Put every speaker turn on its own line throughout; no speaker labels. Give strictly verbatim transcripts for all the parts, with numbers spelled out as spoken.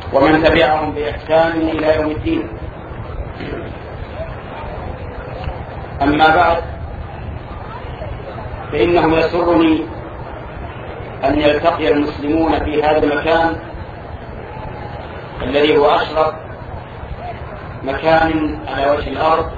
ومن تبعهم بإحسان إلى يوم الدين. أما بعد، فإنه يسرني أن يلتقي المسلمون في هذا المكان الذي هو أشرف مكان على وجه الأرض،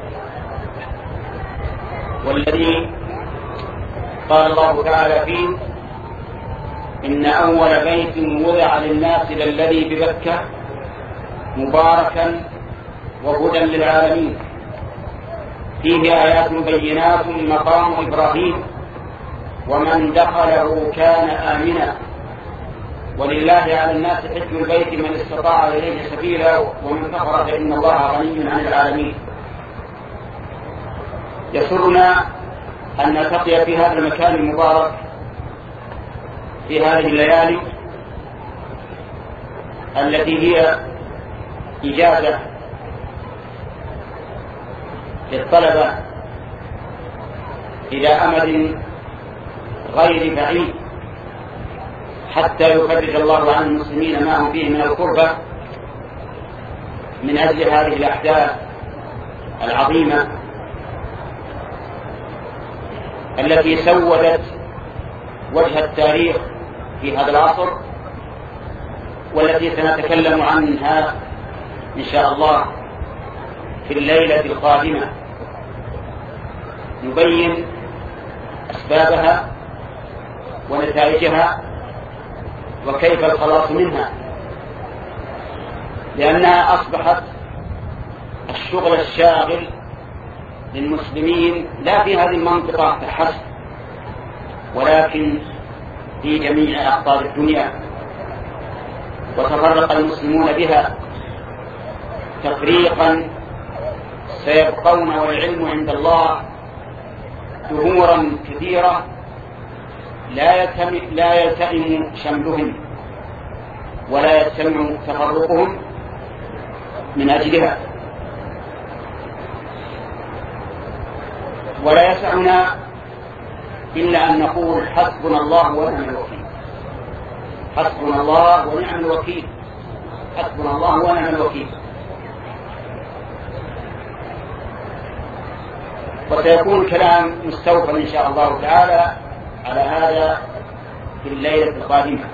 والذي قال الله تعالى فيه: إن أول بيت وضع للناس للذي ببكة مباركا وهدى للعالمين فيه آيات بينات مقام إبراهيم ومن دخله كان آمنا ولله على الناس حج البيت من استطاع إليه سبيلا ومن كفر فإن الله غني عن العالمين. يسرنا أن نلتقي في هذا المكان المبارك في هذه الليالي التي هي إجازة للطلبة إلى أمد غير بعيد حتى يفرج الله عن المسلمين ما هم فيه من القربة من أجل هذه الأحداث العظيمة التي سودت وجه التاريخ في هذا العصر، والتي سنتكلم عنها إن شاء الله في الليلة القادمة، نبين أسبابها ونتائجها وكيف الخلاص منها، لأنها أصبحت الشغل الشاغل للمسلمين لا في هذه المنطقة فحسب ولكن في جميع أقطار الدنيا، وتفرق المسلمون بها تفريقا سيبقون والعلم عند الله دهورا كثيرة لا يلتئم لا يلتئم شملهم ولا يجتمع تفرقهم من أجلها. ولا يسعنا إلا أن نقول حسبنا الله ونعم الوكيل، حسبنا الله ونعم الوكيل، حسبنا الله ونعم الوكيل. وسيكون كلام مستوفى إن شاء الله تعالى على هذا في الليلة القادمة.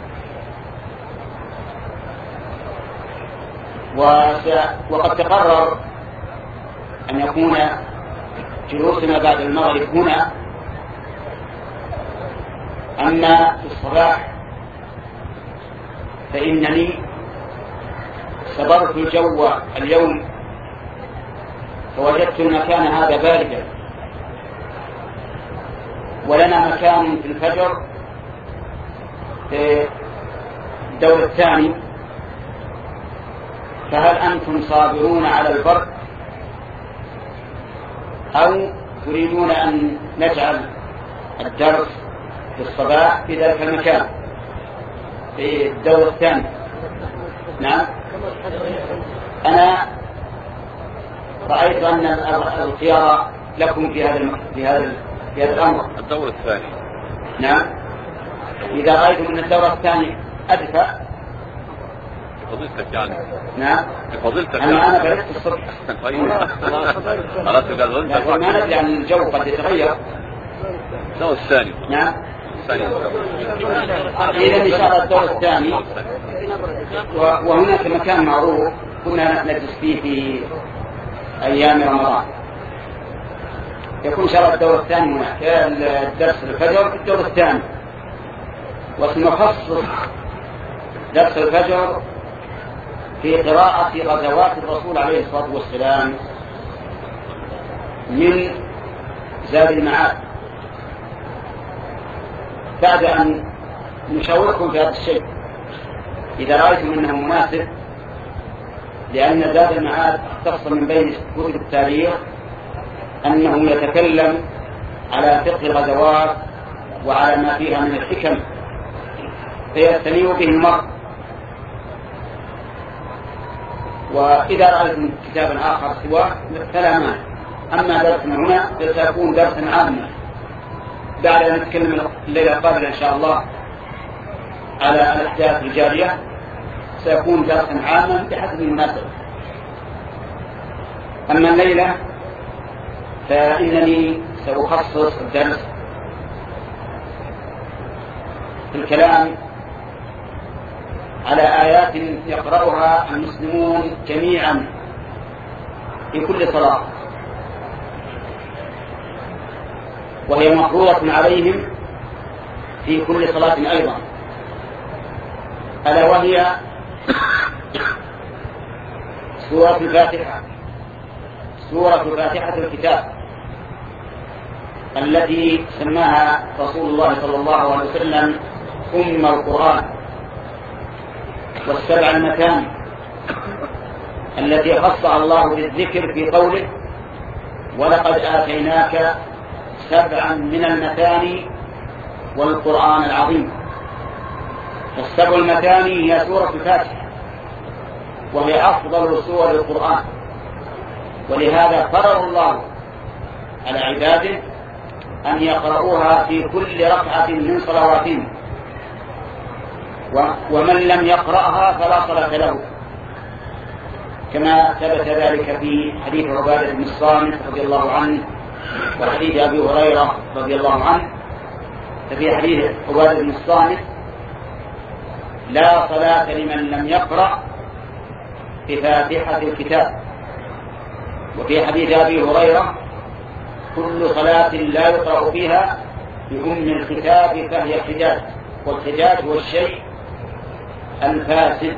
وقد تقرر أن يكون جلوسنا بعد المغرب هنا، أما في الصباح فإنني سبرت الجو اليوم فوجدت المكان هذا باردا، ولنا مكان في الفجر في الدور الثاني، فهل أنتم صابرون على البرد أو تريدون أن نجعل الدرس في الصباح في ذلك المكان في الدور الثاني؟ نعم، أنا رأيت أن الخيار لكم في هذا في هذا في هذا الأمر
الدور الثاني.
نعم، إذا رأيتم أن الدور الثاني أدفع
فضيلتك يعني.
نعم،
فضيلتك
أنا
يعني.
أنا بلغت الصبح.
طيب خلاص قال
لكن ما ندري عن الجو قد يتغير.
الدور الثاني.
نعم،
الثاني.
إذا إن شاء الله الدور الثاني، وهناك مكان معروف كنا نجلس فيه في أيام رمضان، يكون إن شاء الله الدور الثاني هناك الدرس الفجر في الدور الثاني، وسنخصص درس الفجر في قراءة غزوات الرسول عليه الصلاة والسلام من زاد المعاد، بعد أن نشاوركم في هذا الشيء إذا رأيتم أنه مناسب، لأن زاد المعاد اختص من بين كتب التاريخ أنه يتكلم على فقه الغزوات وعلى ما فيها من الحكم فيستنير به المرء. وإذا رأيتم كتابا آخر سواه فلا مانع، أما درسنا هنا سيكون درسا عاما بعد أن نتكلم الليلة القادمة إن شاء الله على الأحداث الجارية سيكون درسا عاما بحسب المناسبة. أما الليلة فإنني سأخصص الدرس في الكلام على آيات يقرأها المسلمون جميعا في كل صلاة، وهي مفروضة عليهم في كل صلاة أيضا، ألا وهي سورة الفاتحة، سورة فاتحة الكتاب التي سماها رسول الله صلى الله عليه وسلم أم القرآن، والسبع المثاني التي خصها الله بالذكر في قوله ولقد آتيناك سبعا من المثاني والقرآن العظيم. السبع المثاني هي سورة الفاتحة، وهي أفضل سور القرآن، ولهذا فرض الله على عباده أن يقرؤوها في كل ركعة من صلواتهم، ومن لم يقرأها فلا صلاة له، كما ثبت ذلك في حديث عبادة بن الصامت رضي الله عنه وحديث أبي هريرة رضي الله عنه. ففي حديث عبادة بن الصامت لا صلاة لمن لم يقرأ بفاتحة الكتاب، وفي حديث أبي هريرة كل صلاة لا يقرأ فيها بأم الكتاب فهي حجاج، والحجاج هو الشيء الفاسد.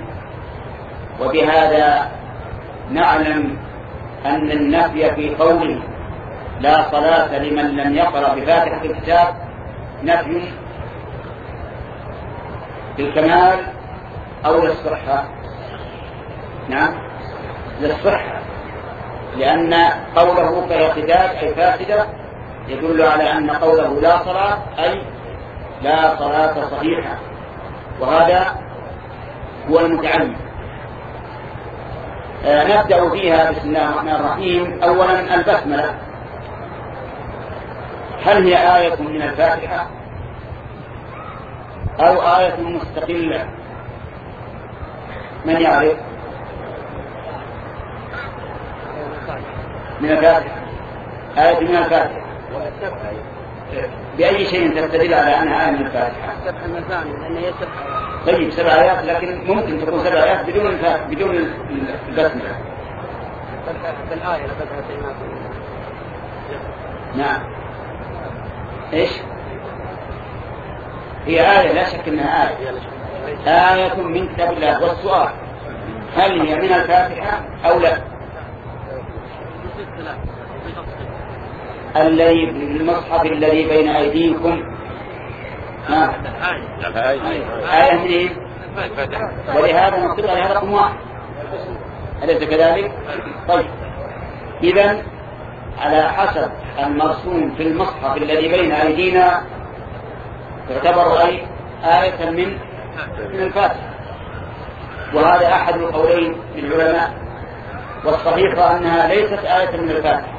وبهذا نعلم أن النفي في قوله لا صلاة لمن لم يقرأ بفاتحة الكتاب نفي بالكمال أو للصحة. نعم للصحة، لأن قوله فهي حجاج أي فاسدة يدل على أن قوله لا صلاة أي لا صلاة صحيحة، وهذا هو المتعين. آه نبدأ فيها بسم الله الرحمن الرحيم. أولا البسملة، هل هي آية من الفاتحة أو آية مستقلة؟ من يعرف؟ من الفاتحة، آية من الفاتحة. بأي شيء تستدل على أنها آية من الفاتحة؟
سبع المثاني، لأن هي سبع آيات.
طيب سبع آيات، لكن ممكن تكون سبع آيات بدون بدون البسملة.
بالآية لقد آتيناكم.
نعم. إيش؟ هي آية لا شك أنها آية، آية من كتاب الله. والسؤال هل هي من الفاتحة أو لا؟ الذي المصحف الذي بين أيديكم نعم آية منين؟ ولهذا نصب عليها رقم واحد، أليس كذلك؟ طيب إذن على حسب المرسوم في المصحف الذي بين أيدينا تعتبر أي آية من من الفاتحة، وهذا أحد القولين للعلماء، والصحيح أنها ليست آية من الفاتحة،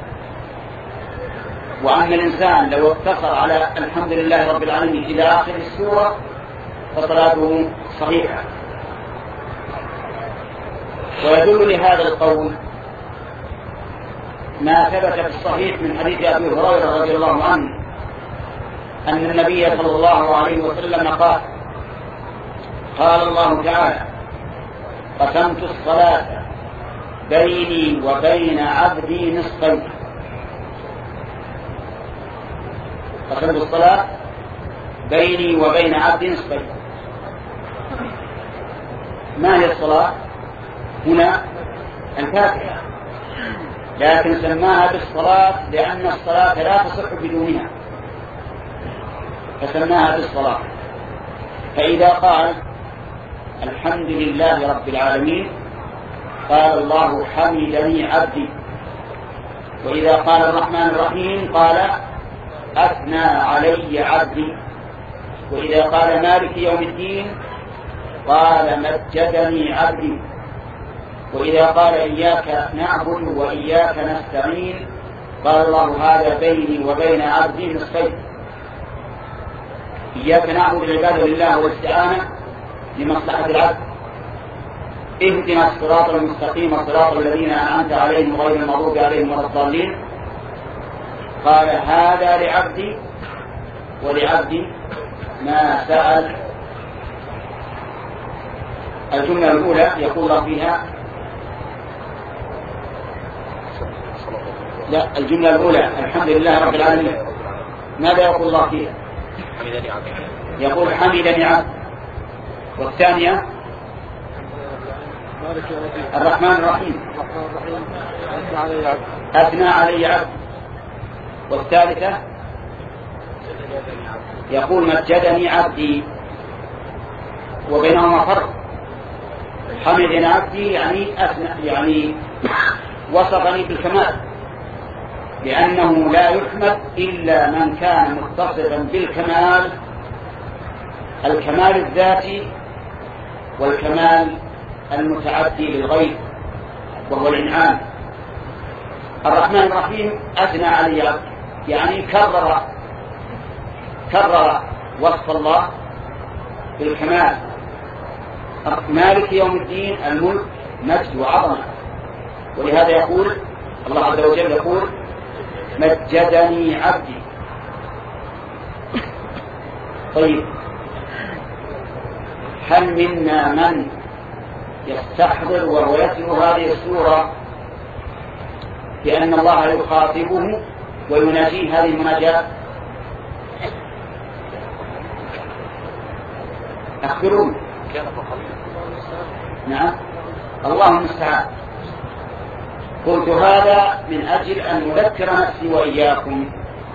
وأن الإنسان لو اقتصر على الحمد لله رب العالمين إلى آخر السورة فصلاته صحيحة. ويدل لهذا القول ما ثبت في الصحيح من حديث أبي هريرة رضي الله عنه أن النبي صلى الله عليه وسلم قال قال الله تعالى قسمت الصلاة بيني وبين عبدي نصفين. قسمت الصلاة بيني وبين عبدي نصفين. ما هي الصلاة؟ هنا الفاتحة، لكن سماها بالصلاة لأن الصلاة لا تصح بدونها فسماها بالصلاة. فإذا قال الحمد لله رب العالمين قال الله حمدني عبدي، وإذا قال الرحمن الرحيم قال أثنى علي عبدي، وإذا قال مالك يوم الدين قال مجدني عبدي، وإذا قال إياك نعبد وإياك نستعين قال الله هذا بيني وبين عبدي نصفين. إياك نعبد العبادة لله والاستعانة لمصلحة العبد، اهدنا الصراط المستقيم صراط الذين أنعمت عليهم غير المغضوب عليهم ولا الضالين، قال هذا لعبدي ولعبدي ما سأل. الجملة الأولى يقول الله فيها لا الجملة الأولى الحمد لله رب العالمين، ماذا يقول الله فيها؟ يقول حمدني عبد. والثانية الرحمن الرحيم أثنى علي عبد. والثالثة يقول مجدني عبدي، وبينهما فرق. حمدني عبدي يعني أثنى يعني وصفني بالكمال، لأنه لا يحمد إلا من كان متصفا بالكمال، الكمال الذاتي والكمال المتعدي للغير وهو الإنعام. الرحمن الرحيم أثنى علي عبد يعني كرر كرر وصف الله بالكمال. مالك يوم الدين الملك مجد وعظمة، ولهذا يقول الله عز وجل يقول مجدني عبدي. طيب هل منا من يستحضر وهو يتلو هذه السورة بأن الله يخاطبه ويناجيه هذه المناجاة؟ أخبرون. نعم الله المستعان. قلت هذا من أجل أن نذكر نفسي وإياكم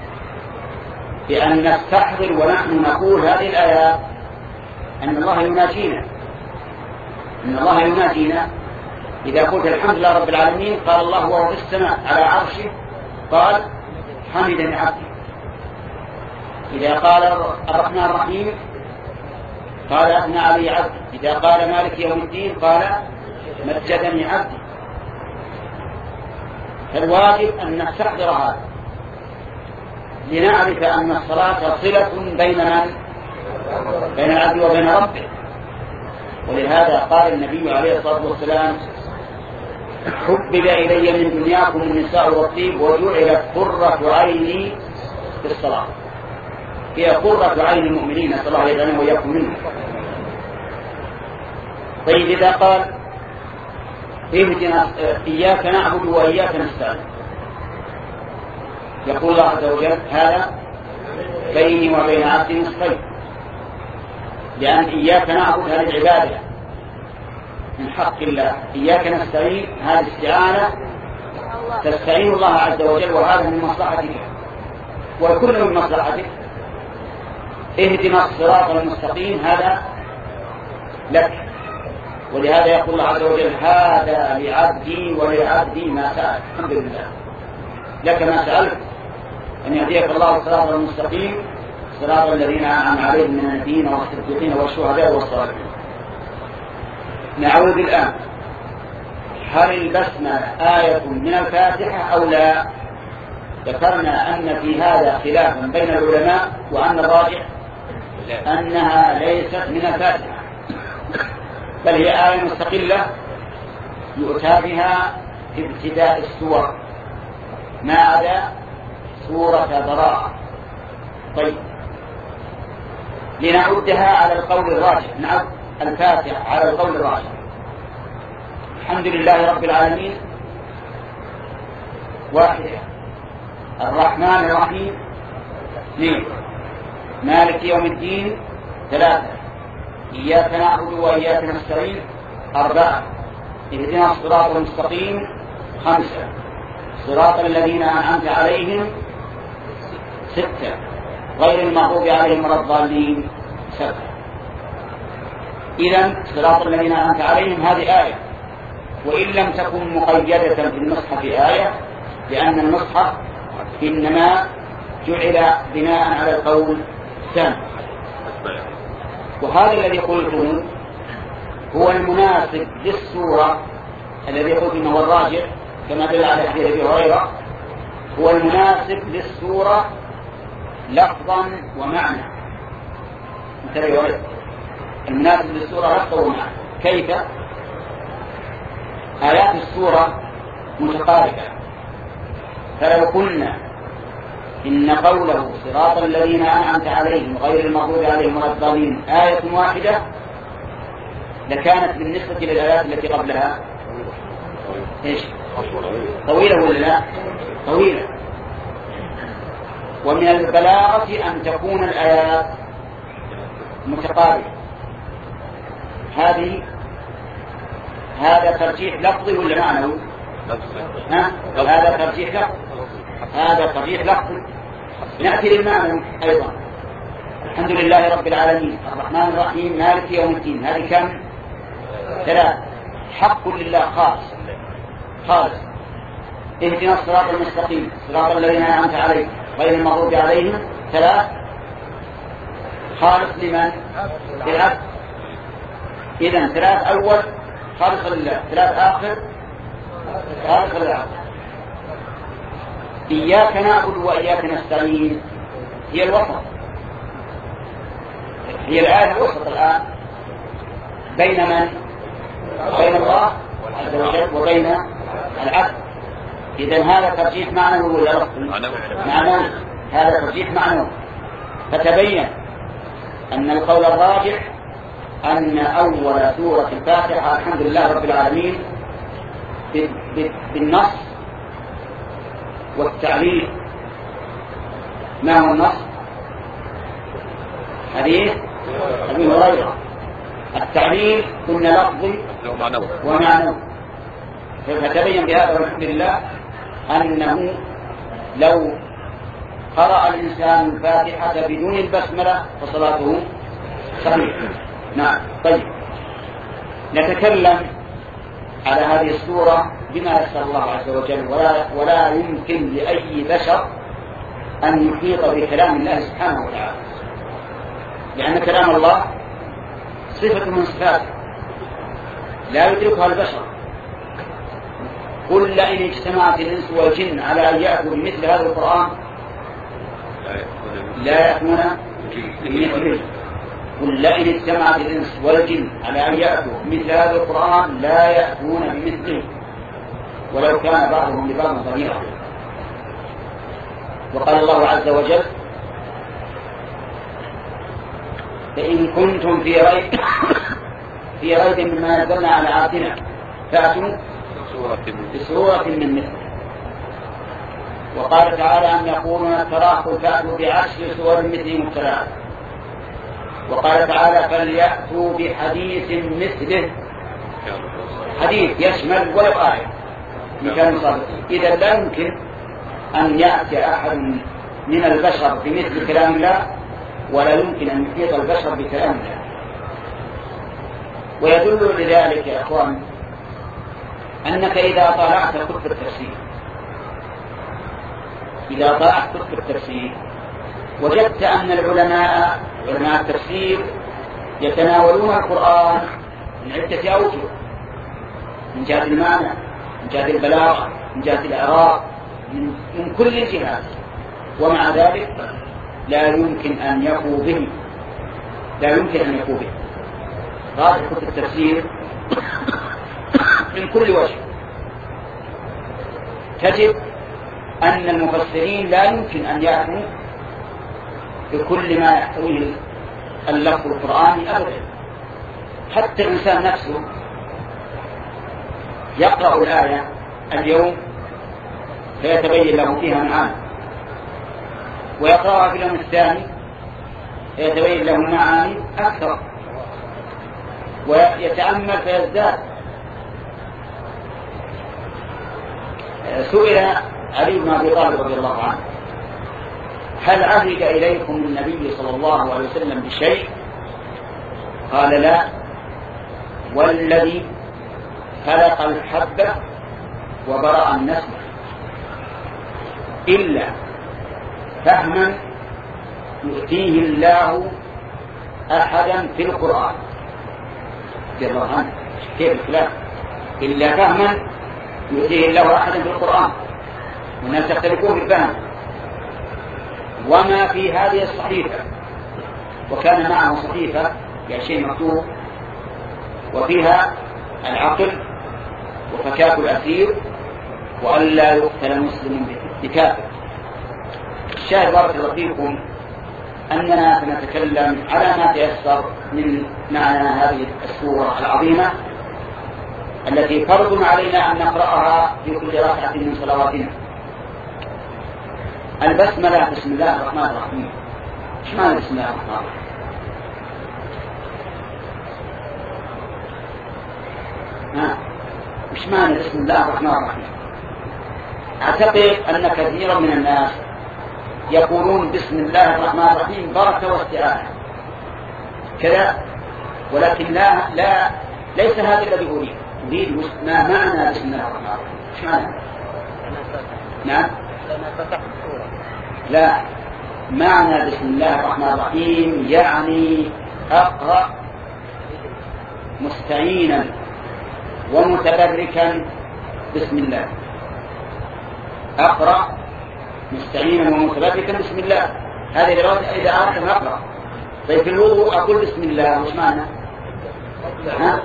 بأن نستحضر ونحن نقول هذه الآيات أن الله يناجينا، أن الله يناجينا. إذا قلت الحمد لله رب العالمين قال الله وهو في السماء على عرشه قال حمدني عبدي. إذا قال الرحمن الرحيم قال أثنى علي عبدي. إذا قال مالك يوم الدين قال مجدني عبدي. فالواجب أن نستحضر هذا لنعرف أن الصلاة صلة بين من؟ بين العبد وبين ربه. ولهذا قال النبي عليه الصلاة والسلام حبب إلي من دنياكم النساء والطيب وجعلت قرة عيني في الصلاة. هي قرة عين المؤمنين، نسأل الله يجعلنا وإياكم منهم. طيب إذا قال اهدنا إياك نعبد وإياك نستعين، يقول الله عز وجل هذا بيني وبين عبدي نصفين، لأن إياك نعبد هذه العبادة من حق الله، إياك نستعين هذه استعانة تستعين الله عز وجل، وهذا من مصلحتك وكل من مصلحتك. اهدنا الصراط المستقيم هذا لك، ولهذا يقول الله عز وجل هذا لعبدي ولعبدي ما سأل. الحمد لله لك ما سألت، أن يهديك الله الصراط المستقيم صراط الذين أنعم عليهم من النبيين والصديقين والشهداء والصالحين. نعود الآن، هل البسمة آية من الفاتحة أو لا؟ ذكرنا أن في هذا خلاف بين العلماء، وأن الراجح أنها ليست من الفاتحة، بل هي آية مستقلة يؤتى بها في ابتداء السور ما عدا سورة براءة. طيب لنعدها على القول الراجح، نعد الفاتحة على القول الراجح. الحمد لله رب العالمين واحدة، الرحمن الرحيم اثنين، مالك يوم الدين ثلاثة، إياك نعبد وإياك نستعين أربعة، اهدنا الصراط المستقيم خمسة، صراط الذين أنعمت عليهم ستة، غير المغضوب عليهم ولا الضالين سبعة. إذن صراط الذين أنعمت عليهم هذه آية، وإن لم تكن مقيدة في المصحف آية، لأن المصحف إنما جعل بناء على القول الثاني. وهذا الذي قلته هو المناسب للسورة، الذي قلت إنه هو الراجح كما دل على حديث أبي هريرة، هو المناسب للسورة لفظا ومعنى. انتبهوا، المناسب للسورة لفظا ومعنى. كيف؟ آيات السورة متقاربة، فلو قلنا إن قوله صراط الذين أنعمت عليهم غير المغضوب عليهم ولا الضالين آية واحدة لكانت بالنسبة للآيات التي قبلها إيش؟ طويلة ولا لا؟ طويلة. ومن البلاغة أن تكون الآيات متقاربة. هذه هذا ترجيح لفظي ولا معنوي؟ ها؟ هذا ترجيح لفظي. هذا ترجيح لفظي. نأتي للمعنى أيضا. الحمد لله رب العالمين الرحمن الرحيم مالك يوم الدين، هذه كم؟ ثلاث. حق لله خالص خالص. اهدنا الصراط المستقيم صراط الذين أنعمت عليهم غير المغضوب عليهم، ثلاث. خالص لمن؟ للعبد. إذن ثلاث أول خالص لله، ثلاث آخر خالص للعبد. إياك نعبد وإياك نستعين هي الوسط، هي الآية الوسط الآن بين من؟ بين الله عز وجل وبين العبد. إذن هذا ترجيح معنوي ولا لفظي؟ معنوي. هذا ترجيح معنوي. فتبين أن القول الراجح أن أول سورة الفاتحة الحمد لله رب العالمين بالنص والتعليل. ما هو النص؟ حديث أبي هريرة. التعليل قلنا لفظي ومعنوي. فتبين بهذا والحمد لله أنه لو قرأ الإنسان الفاتحة بدون البسملة فصلاته صحيحة. نعم. طيب، نتكلم على هذه السورة بما يسر الله عز وجل، ولا, ولا يمكن لأي بشر أن يحيط بكلام الله سبحانه وتعالى، لأن كلام الله صفة من صفاته لا يدركها البشر. قل لئن اجتمعت الإنس والجن على أن يأتوا بمثل هذا القرآن لا يأتون بمثله. قل لئن اجتمعت الإنس والجن على أن يأتوا بمثل هذا القرآن لا يأتون بمثله ولو كان بعضهم لبعض ظهيرا. وقال الله عز وجل فإن كنتم في ريب في ريب مما نزلنا على عبدنا فأتوا بسورة من مثله. وقال تعالى أن يقولون تراه فأتوا بعشر سور مثله مفترات. وقال تعالى فليأتوا بحديث مثله، حديث يشمل ولو آية مثال صادقين. إذا لا يمكن أن يأتي أحد من البشر بمثل كلام الله، ولا يمكن أن يحيط البشر بكلام الله. ويدل لذلك يا أخوان أنك إذا طالعت كتب التفسير إذا طالعت كتب التفسير وجدت أن العلماء علماء التفسير يتناولون القرآن من عدة أوجه، من جهة المعنى، من جهة البلاغة، من جهة الإعراب، من كل الجهات، ومع ذلك لا يمكن أن يقوا به لا يمكن أن يقوا به هذا كتب التفسير من كل وجه. تجد أن المفسرين لا يمكن أن يأتوا بكل ما يحتويه اللفظ القرآني أبدا. حتى الإنسان نفسه يقرأ الآية اليوم فيتبين له فيها معاني، ويقرأها في اليوم الثاني فيتبين له معاني أكثر، ويتأمل فيزداد. سئل علي بن أبي طالب رضي الله عنه هل عهد إليكم النبي صلى الله عليه وسلم بشيء؟ قال لا، والذي خلق الحبة وبرأ النسمة إلا فهما يؤتيه الله أحدا في القرآن. رضي الله عنه كيف الكلام؟ إلا فهما يؤتيه الله أحدا في القرآن، والناس يختلفون في الفهم. وما في هذه الصحيفة، وكان معه صحيفة يعني شيء مكتوب وفيها العقل وفكاك الأسير وألا يقتل مسلم بكافر. الشاهد بارك الله فيكم أننا سنتكلم على ما تيسر من معنى هذه السورة العظيمة التي فرض علينا أن نقرأها في كل ركعة من صلواتنا. البسملة بسم الله الرحمن الرحيم. ايش معنى بسم الله الرحمن الرحيم؟ ها ايش معنى بسم الله الرحمن الرحيم؟ أعتقد أن كثيرا من الناس يقولون بسم الله الرحمن الرحيم بركة واستعانة كذا، ولكن لا لا ليس هذا الذي أريد. أريد ما معنى بسم الله الرحمن الرحيم. ايش معنى؟ نعم لا، معنى بسم الله الرحمن الرحيم يعني أقرأ مستعينا ومتبركا بسم الله. أقرأ مستعينا ومتبركا بسم الله. هذه الرواية إذا أردت أن أقرأ. طيب في الوضوء أقول بسم الله وش معنى؟ ها؟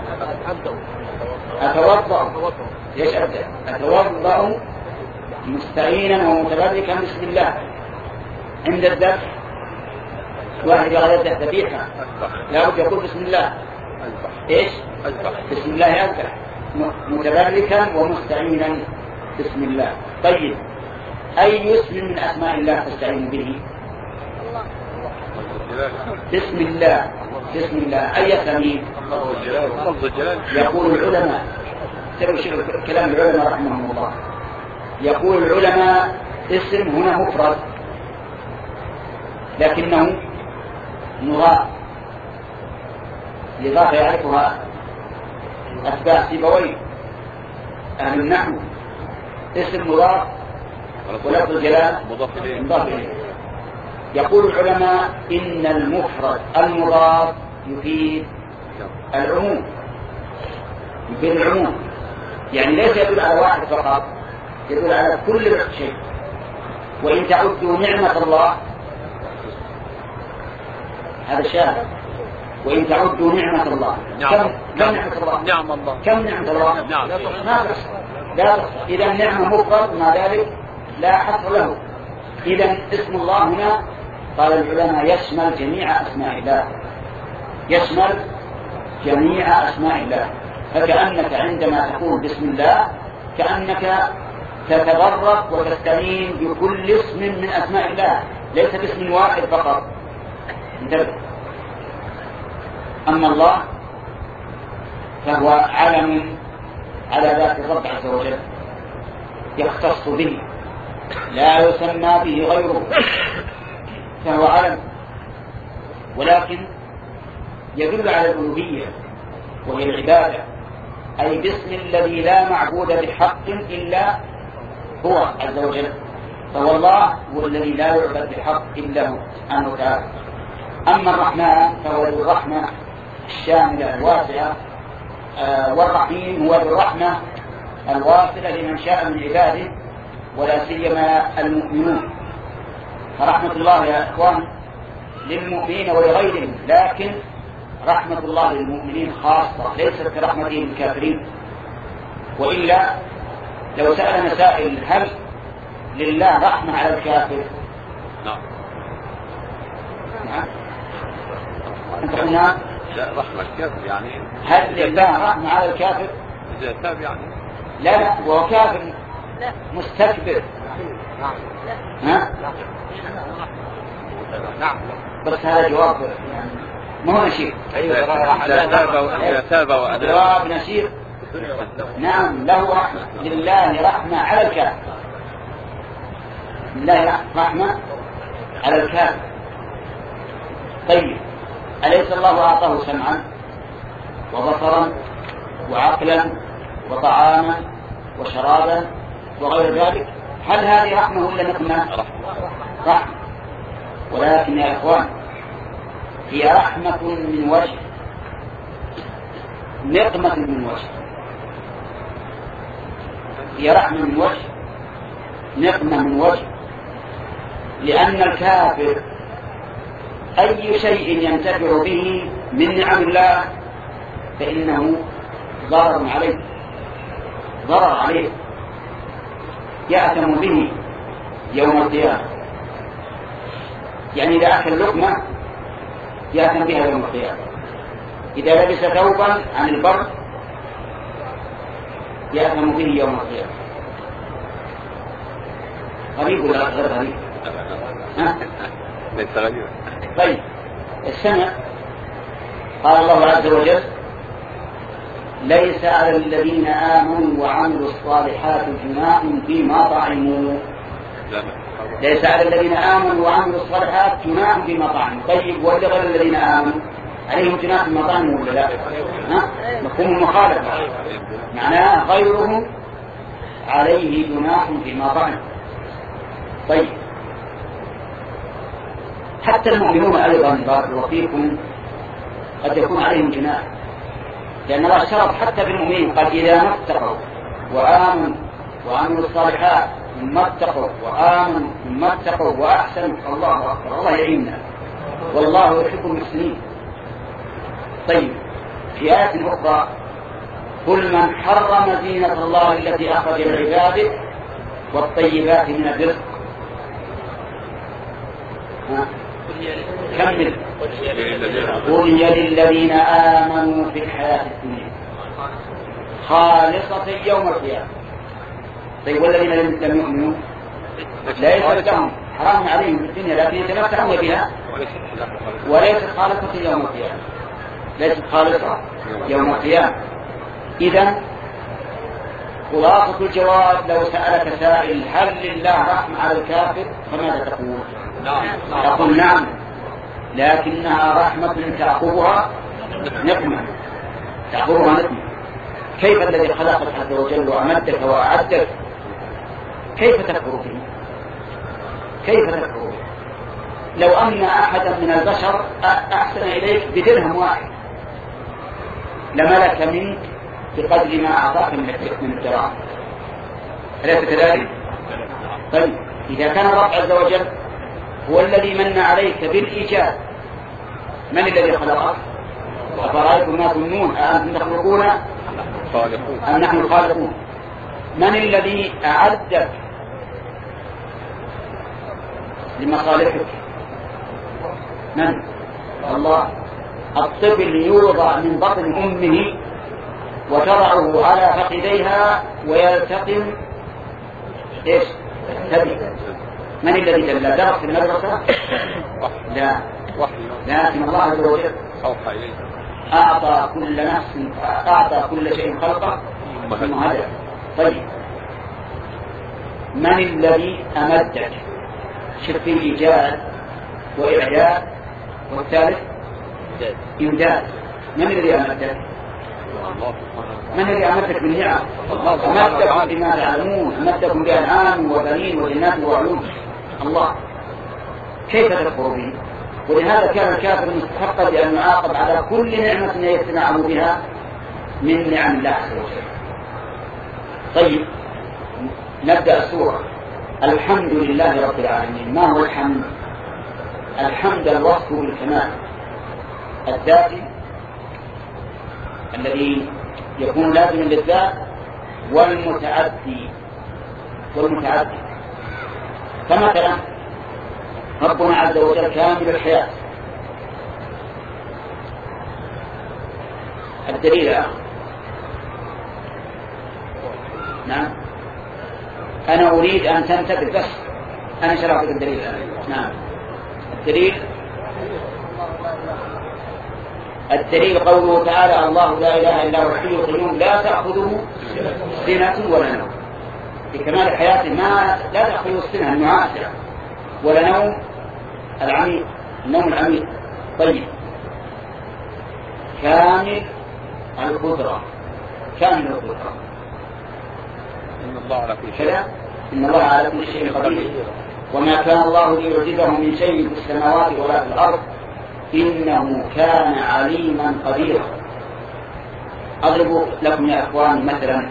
أتوضأ. ليش أبدأ؟ أتوضأ مستعينا ومتبركا بسم الله. عند الذبح واحد يرى يذبح ذبيحة لا بد يقول بسم الله. إيش؟ بسم الله يذبح متبركا ومستعينا بسم الله. طيب أي اسم من أسماء الله تستعين به؟ بسم الله. بسم الله أي سمين؟ يقول العلماء، كلام العلماء رحمهم الله، يقول العلماء اسم هنا مفرد لكنه مضاف. الإضافة يعرفها أتباع سيبويه أهل النحو. اسم مضاف ولفظ الجلال مضاف إليه. يقول العلماء إن المفرد المضاف يفيد العموم، يفيد العموم، يعني ليس يدل على واحد فقط، يدل على كل شيء. وإن تعدوا نعمة الله، هذا الشاهد، وإن تعدوا نعمة الله كم كم نعمة الله؟
نعم الله
كم نعمة الله؟
نعم.
ما بس لا بس. إذا النعمة مفرد مع ذلك لا حصر له. إذا اسم الله هنا قال العلماء يشمل جميع أسماء الله، يشمل جميع أسماء الله. فكأنك عندما تقول بسم الله كأنك تتبرك وتستعين بكل اسم من أسماء الله، ليس باسم واحد فقط. انتبه. أما الله فهو علم على ذات الرب عز وجل يختص به، لا يسمى به غيره، فهو علم، ولكن يدل على الألوهية وهي العبادة، أي باسم الذي لا معبود بحق إلا هو عز وجل. فهو الله هو الذي لا يعبد بحق إلا هو سبحانه وتعالى. أما الرحمن فهو الرحمة الشاملة الواسعة، آه والرحيم هو الرحمة الواصلة لمن شاء من عباده ولا سيما المؤمنون. فرحمة الله يا إخوان للمؤمنين ولغيرهم، لكن رحمة الله للمؤمنين خاصة ليست كرحمته للكافرين. وإلا لو سألنا سائل هل لله رحمة على الكافر؟
نعم.
نعم. أنت قلنا
لا رحمة الكافر يعني
هل لله رحمة على الكافر؟
إذا تاب يعني
لا لا، وهو كافر مستكبر. ها؟
نعم.
بس هذا جواب يعني ما هو نشير.
إذا تاب وأدى
جواب نشير. نعم له رحمة، لله رحمة على الكافر، لله رحمة على الكافر. طيب أليس الله أعطاه سمعا وبصرا وعقلا وطعاما وشرابا وغير ذلك؟ هل هذه رحمة ولا نقمة؟ رحمة. ولكن يا إخوان هي رحمة من وجه، نقمة من وجه. هي رحمة من وجه، نقمة من وجه، لأن الكافر أي شيء ينتفع به من نعم الله فإنه ضار عليه، ضرر عليه يأثم به يوم القيامة. يعني إذا أكل لقمة يأثم بها يوم القيامة، إذا لبس ثوبا عن البرد يأثم به يوم القيامة. غريب ولا غير غريب؟
ليس غريبا.
طيب السمع قال الله عز وجل ليس على الذين آمنوا وعملوا الصالحات جناح فيما طعموا. ليس على الذين آمنوا وعملوا الصالحات جناح فيما طعموا. طيب ولا غير الذين آمنوا عليهم جناح فيما طعموا ولا لا؟ مفهوم المخالفة معناه غيرهم عليه جناح فيما طعموا. طيب حتى المؤمنون أيضا بارك الله فيكم قد يكون عليهم جناح، لأن الله شرط حتى بالمؤمنين قال إذا ما اتقوا وآمنوا وعملوا الصالحات ثم اتقوا وآمنوا ثم اتقوا وأحسنوا الله أكبر الله يعيننا والله يحب المحسنين. طيب في آية أخرى قل من حرم زينة الله التي أخرج لعباده والطيبات من الرزق. كمل. قل للذين آمنوا في الحياة الدنيا خالصة يوم القيامة. طيب والذين لم يؤمنوا ليس لهم حرام عليهم في الدنيا لكن يتمتعون بها وليست خالصة يوم القيامة، ليست خالصة يوم القيامة. إذن خلاصة الجواب لو سألك سائل هل لله رحمة على الكافر فماذا تقول؟ تقول نعم لكنها رحمة تعقبها نقمة، تعقبها نقمة. كيف الذي خلقك عز وجل وأمدك وأعدك كيف تكفر به؟ كيف تكفر به؟ لو أن أحدا من البشر أحسن إليك بدرهم واحد لملك منك بقدر ما أعطاك من الدراهم، أليس كذلك؟ طيب إذا كان الله عز وجل هو الذي من عليك بالإيجاد، من الذي خلقك؟ أفرأيتم ما تمنون أأنتم تخلقون أم نحن الخالقون؟ من الذي أعدك لمصالحك؟ من؟ الله. الطفل يوضع من بطن أمه وتضعه على فخذيها ويلتقم إيش؟ تبي. من الذي جل درس في المدرسة؟ لا لكن الله عز وجل أعطى كل نفس أعطى كل شيء خلقه ثم هدى. طيب من الذي أمدك؟ شوف في إيجاد وإعداد والثالث إمداد. من الذي أمدك؟ من الذي أمدك بالنعم؟ أمدكم بما تعلمون، أمدكم بأنعام وبنين وجنات وعيون. الله. كيف تكفر به؟ ولهذا كان الكافر مستحقا بأن يعاقب على كل نعمة يتنعم بها من نعم الله عز وجل. طيب نبدأ السورة. الحمد لله رب العالمين. ما هو الحمد؟ الحمد الوصف بالكمال الذاتي الذي يكون لازما للذات والمتعدي والمتعدي. فمثلا ربنا عز وجل كامل الحياة. الدليل نعم أنا أريد أن تنتبه بس أنا شرحت الدليل نعم الدليل الدليل قوله تعالى الله لا إله إلا هو الحي القيوم لا تأخذه سنة ولا نوم. بكمال حياته ما لا تأخذه السنة المعاشرة ولا نوم العميق النوم العميق. طيب كامل القدرة كامل القدرة
إن الله على كل شيء
إن الله على كل شيء قدير وما كان الله ليعجزه من شيء في السماوات ولا في الأرض إنه كان عليما قديرا. أضرب لكم يا أخوان مثلا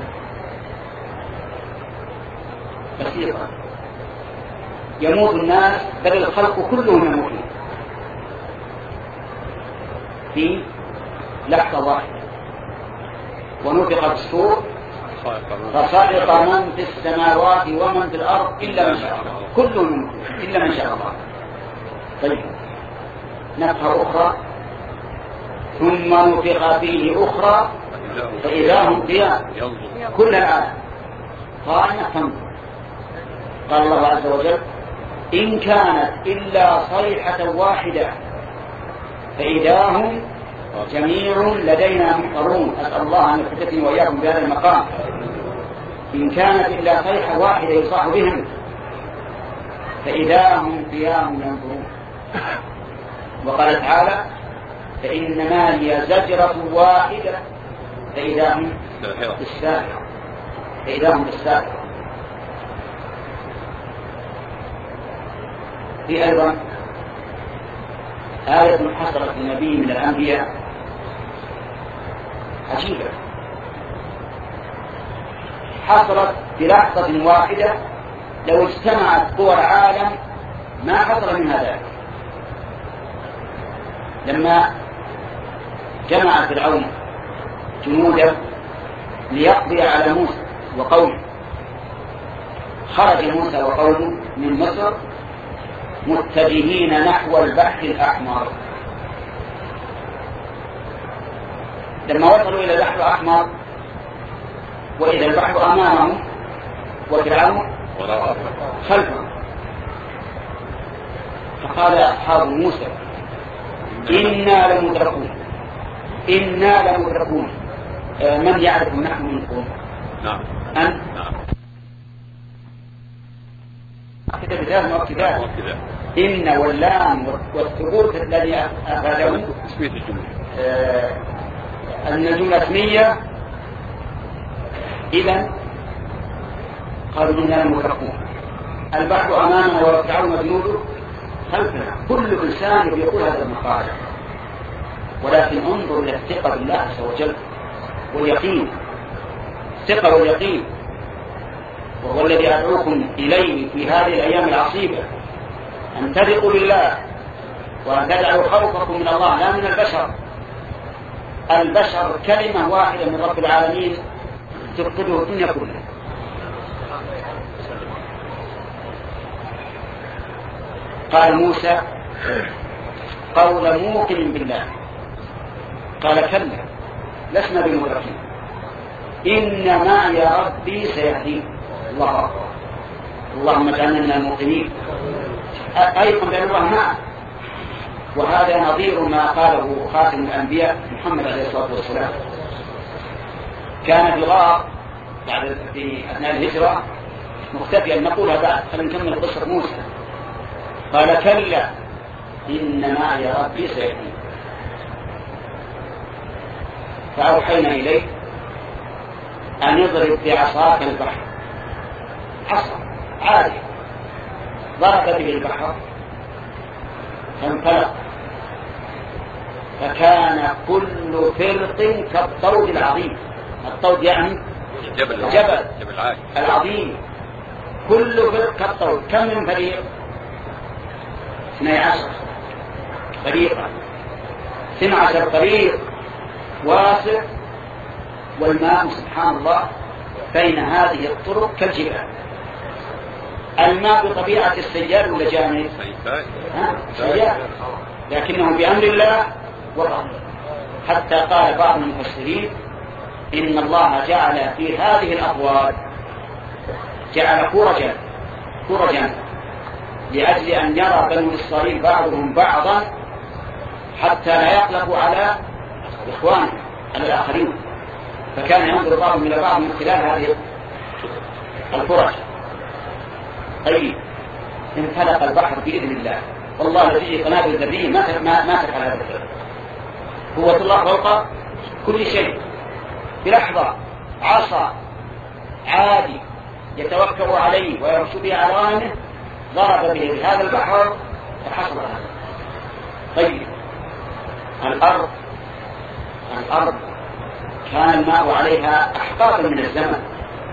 بسيطا. يموت الناس بل الخلق كلهم يموتون في لحظة واحدة ونفخ في الصور فصعق من في السماوات ومن في الأرض إلا من شاء الله، كل إلا من شاء الله. طيب نفخة أخرى ثم نفخ فيه أخرى فإذا هم قيام كل العالم قائمة تنظر. قال الله عز وجل إن كانت إلا صيحة واحدة فإذا هم جميع لدينا محضرون. أسأل الله أن يفتتني وإياكم بهذا المقام. إن كانت إلا صيحة واحدة يصاح بهم فإذا هم قيام ينظرون. وقال تعالى فإنما هي زجرة واحدة فإذا هم بالساهرة، فإذا هم بالساهرة. في أيضا آية حصلت لنبي من الأنبياء عجيبة، حصلت في لحظة واحدة لو اجتمعت قوى العالم ما حصل من هذا. لما جمع فرعون جنوده ليقضي على موسى وقومه، خرج موسى وقومه من مصر متجهين نحو البحر الأحمر. لما وصلوا إلى البحر الأحمر وإذا البحر أمامهم وفرعون خلفهم، فقال أصحاب موسى إنا لمدركون إنا لمدركون. من يعرف نحن منكم؟
نعم
أن كتب ذلك وابتداء إن واللام والثبوت الذي أفاده آه أن الجملة اسمية. إذن قالوا إنا لمدركون، البحر أمامنا وفرعون جنوده خلفنا. كل إنسان يقول هذا المقال، ولكن انظر إلى الثقة بالله عز وجل واليقين، الثقة واليقين، وهو الذي أدعوكم إليه في هذه الأيام العصيبة، أن تثقوا بالله وأن تدعوا خوفكم من الله لا من البشر. البشر كلمة واحدة من رب العالمين تفقده الدنيا كلها. قال موسى قول موقن بالله، قال كلا لسنا بمدركين إن معي ربي سيهدين. الله أكبر، اللهم اجعلنا من الموقنين أيضا بأن الله معه. وهذا نظير ما قاله خاتم الأنبياء محمد عليه الصلاة والسلام. كان في الغار بعد في أثناء الهجرة مختفيا، نقولها بعد خلينا نكمل قصة موسى. قال كلا إن معي ربي سيهدين. فأوحينا إليه أن يضرب بعصاك البحر، عصا عادي، ضرب به البحر فانطلق فكان كل فرق كالطود العظيم. الطود يعني
جبل,
جبل,
جبل عالي
العظيم. كل فرق كالطود. كم من فريق؟ اثني عشر فريقا، اثني عشر فريق واسع، والماء سبحان الله بين هذه الطرق كالجبال. الماء بطبيعة السيال ولا جامد؟ سيال، لكنه بأمر الله وقع. حتى قال بعض المفسرين إن الله جعل في هذه الأبواب جعل فرجا فرجا لأجل أن يرى بنو إسرائيل بعضهم بعضا حتى لا يقلقوا على إخوانهم على الآخرين، فكان ينظر بعضهم إلى بعض من خلال هذه الفرج. طيب انفلق البحر بإذن الله، والله الذي قنابل ذرية ما ما ما تفعل هذا الكلام. قوة الله فوق كل شيء. بلحظة عصا عادي يتوكل عليه ويرش به على غانمه ضرب به هذا البحر فحصل هذا. طيب الأرض الأرض كان الماء عليها أحقاقا من الزمن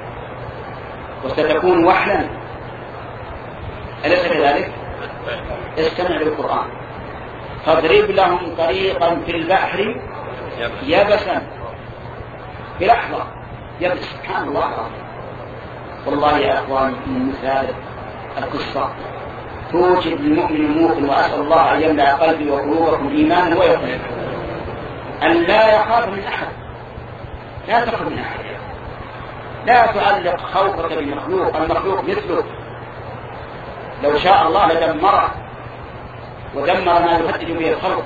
وستكون وحلا، أليس كذلك؟ استمع للقرآن. فاضرب لهم طريقا في البحر يبسا، بلحظة يبدأ سبحان الله العظيم. والله يا أخوان من مثل هذه القصة توجد للمؤمن الموقن، وأسأل الله أن يملأ قلبي وقلوبكم إيمانا ويقينا، أن لا يخاف من أحد، لا تخف من أحد، لا تعلق خوفك بالمخلوق، المخلوق مثلك، لو شاء الله لدمره ودمر ما يهدد به الخلق.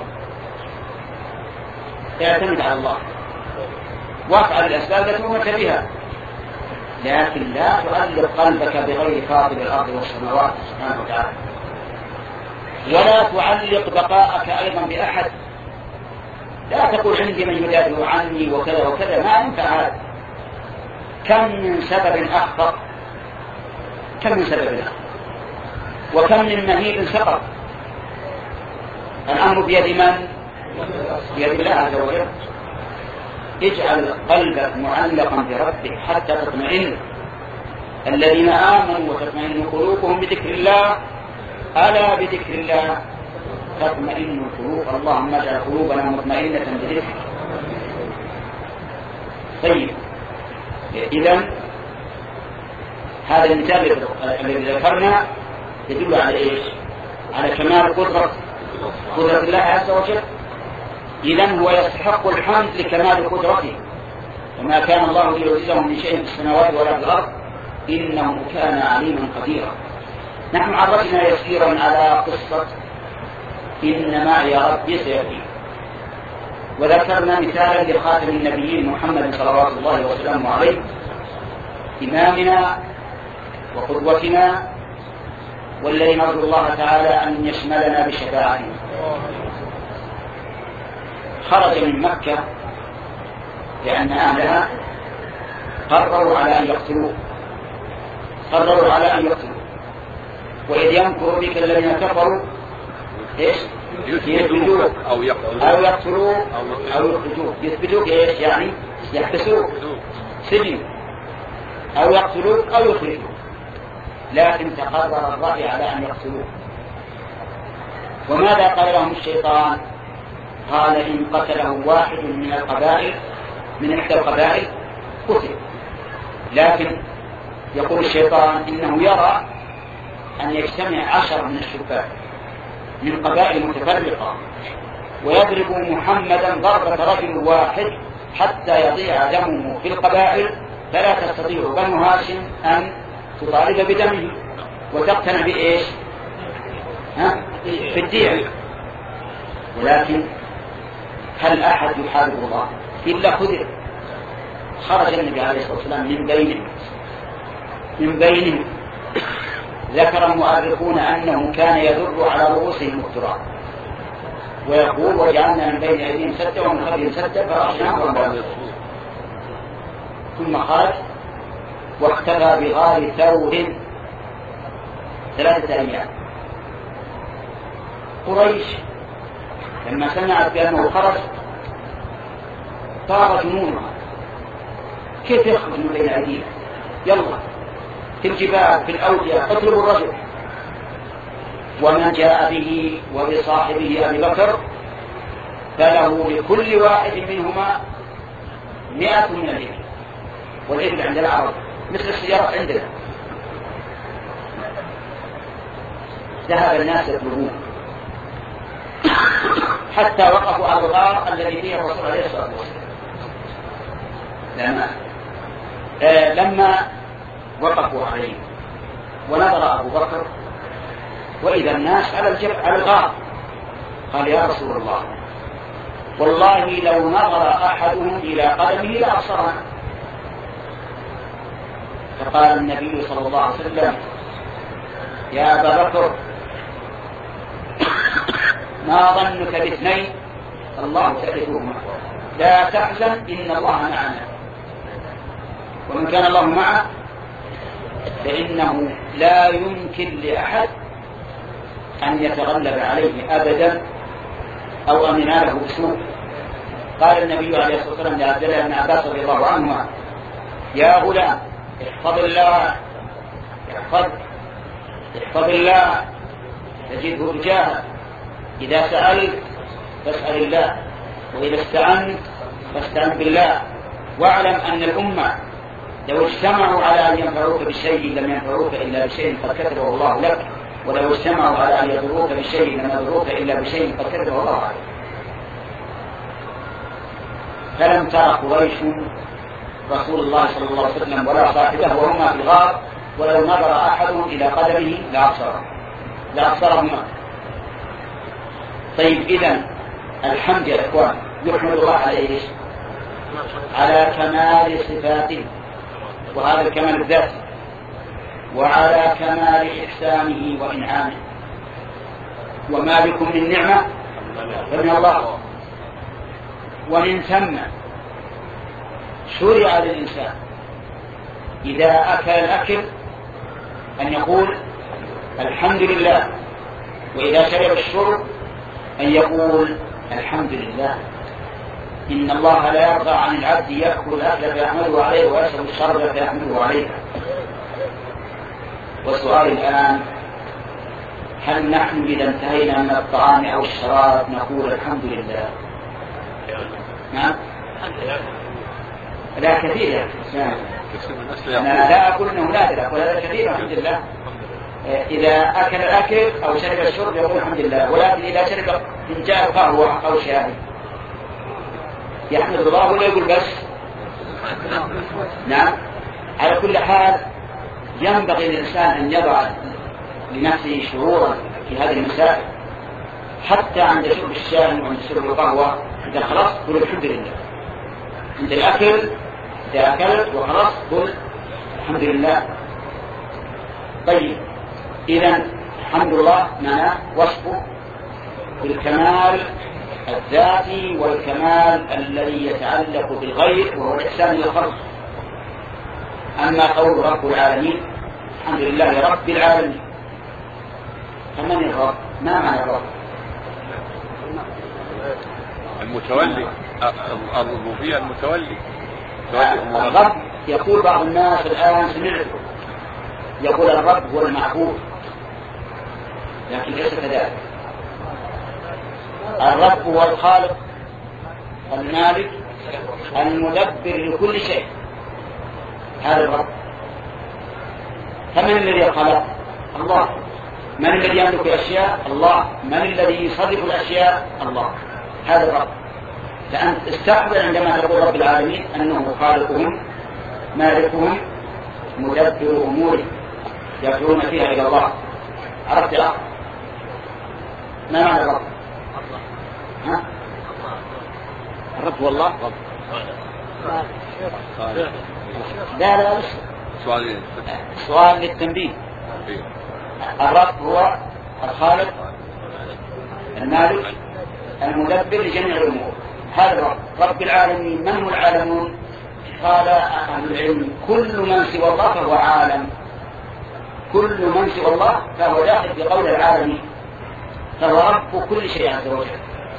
اعتمد على الله وافعل الأسباب التي أمرت بها، لكن لا تعلق قلبك بغير فاضل الأرض والسماوات سبحانه وتعالى، ولا تعلق بقاءك أيضا بأحد. لا تقول عندي من يدافع عني وكذا وكذا، ما ينفع هذا. كم من سبب أخطأ، كم من سبب أخطأ، وكم من مهيب سقط. الأمر بيد من؟ بيد الله عز وجل. اجعل قلبك معلقا بربك حتى تطمئن. الذين آمنوا وتطمئن قلوبهم بذكر الله، ألا بذكر الله تطمئن القلوب. اللهم اجعل قلوبنا مطمئنة بذكرك. طيب، إذن هذا المثال الذي ذكرنا يدل على إيش؟ على كمال قدرة قدرة الله عز وجل. إذن هو يستحق الحمد لكمال قدرته، وما كان الله ليعجزه من شيء في السماوات ولا في الأرض إنه كان عليما قديرا. نحن عرفنا يسيرا على قصة إن معي ربي سيهدين، وذكرنا مثالا لخاتم النبيين محمد صلوات الله وسلامه عليه، إمامنا وقدوتنا، والذي نرجو الله تعالى أن يشملنا بشفاعته. خرج من مكة لأن أهلها قرروا على أن يقتلوه قرروا على أن يقتلوه وإذ يمكر بك الذين كفروا إيش؟ يثبتوك أو يقتلوك أو يخرجوك. يثبتوك إيش يعني؟ يحبسوك سجن، أو يقتلوك أو يخرجوك، لكن تقرر الرأي على أن يقتلوك. وماذا قال لهم الشيطان؟ قال إن قتله واحد من القبائل من إحدى القبائل قتل. لكن يقول الشيطان إنه يرى أن يجتمع عشر من الشباب من قبائل متفرقة ويضرب محمدا ضربة رجل واحد حتى يضيع دمه في القبائل، فلا تستطيع بنو هاشم أن تطالب بدمه وتقتنع بإيش؟ ها؟ بالدية. ولكن هل أحد يحارب الله إلا خذل؟ خرج النبي عليه الصلاة والسلام من بينهم من بينهم ذكر المؤرخون أنه كان يذر على رؤوسهم التراب ويقول وجعلنا من بين أيديهم سدا ومن خلفهم سدا فأغشيناهم. ثم خرج واختفى بغار ثور ثلاثة أيام. قريش لما سمعت بأنه خرج طار جنونها، كيف يخرج من بين أيديهم؟ يلا في الجبال في الأودية اطلبوا الرجل. ومن جاء به وبصاحبه أبي بكر فله لكل واحد منهما مئة من الإبل، والإبل عند العرب مثل السيارة عندنا. ذهب الناس يطلبون حتى وقفوا على الغار الذي فيه الرسول عليه الصلاة والسلام. لما آه لما وقفوا عليه ونظر أبو بكر وإذا الناس على الجبل على الغار، قال يا رسول الله والله لو نظر أحدهم إلى قدمه لأبصرنا. فقال النبي صلى الله عليه وسلم يا أبا بكر ما ظنك باثنين الله ثالثهما لا تحزن إن الله معنا. ومن كان الله معه فإنه لا يمكن لأحد أن يتغلب عليه أبدا أو أن يناله بسوء. قال النبي عليه الصلاة والسلام لعبد الله بن عباس رضي الله عنهما يا غلام احفظ الله احفظ احفظ الله تجده تجاهك، إذا سألت فاسأل الله، وإذا استعنت فاستعن بالله، واعلم أن الأمة لو اجتمعوا على أن ينفعوك بشيء لم ينفعوك إلا بشيء قد كتبه الله لك، ولو اجتمعوا على أن يضروك بشيء لم يضروك إلا بشيء قد كتبه الله عليك. فلم ترى قريش رسول الله صلى الله عليه وسلم ولا صاحبه وهما في الغار، ولو نظر أحدهم إلى قدمه لأبصره لأبصرهما. طيب إذن الحمد يا إخوان يحمد الله على إيش؟ على كمال صفاته، وهذا الكمال الذاتي، وعلى كمال إحسانه وإنعامه. وما بكم من نعمة فمن الله. ومن ثم شرع للإنسان إذا أكل الأكل أن يقول الحمد لله، وإذا شرب الشرب أن يقول الحمد لله. إن الله لا يرضى عن العبد يأكل الأكل فيحمده عليه ويشرب الشرب فيحمده عليه. والسؤال الآن، هل نحن إذا انتهينا من الطعام أو الشراب نقول الحمد لله؟ نعم؟ لا كثير. أنا لا أقول أنه نادر، أقول هذا كثير الحمد لله. إذا أكل الأكل أو شرب الشرب يقول الحمد لله، ولكن إذا شرب فنجان قهوة أو شاي يحمد الله ولا يقول بس؟ نعم. على كل حال ينبغي للإنسان أن يضع لنفسه شعورا في هذه المسائل، حتى عند شرب الشاي وعند شرب القهوة إذا خلص قل الحمد لله. عند الأكل إذا أكلت وخلص قل الحمد لله. طيب إذن الحمد لله معناه وصفه بالكمال الذاتي والكمال الذي يتعلق بالغير وهو الإحسان للخلق. أما قول رب العالمين الحمد لله رب العالمين، فمن الرب؟ ما معنى الرب؟
المتولي، الربوبية المتولي.
الرب يقول بعض الناس الآن سمعت يقول الرب هو المعبود، لكن ليس كذلك. الرب هو الخالق المالك المدبر لكل شيء، هذا الرب. فمن الذي خلق؟ الله. من الذي يملك الأشياء؟ الله. من الذي يصرف الأشياء؟ الله. هذا الرب. فأنت استقبل عندما تقول رب العالمين أنه خالقهم مالكهم مدبر أمورهم يرجعون فيها إلى الله. عرفت يا؟ ما معنى الرب؟ ها؟ الرب هو الله؟ لا لا بس
سؤال
سؤال للتنبيه. الرب هو الخالق المالك المدبر لجميع الأمور، هذا الرب. رب العالمين، من هو العالمون؟ قال أهل العلم كل من سوى الله فهو عالم، كل من سوى الله فهو داخل في قول العالمين، فهو رب كل شيء عز وجل.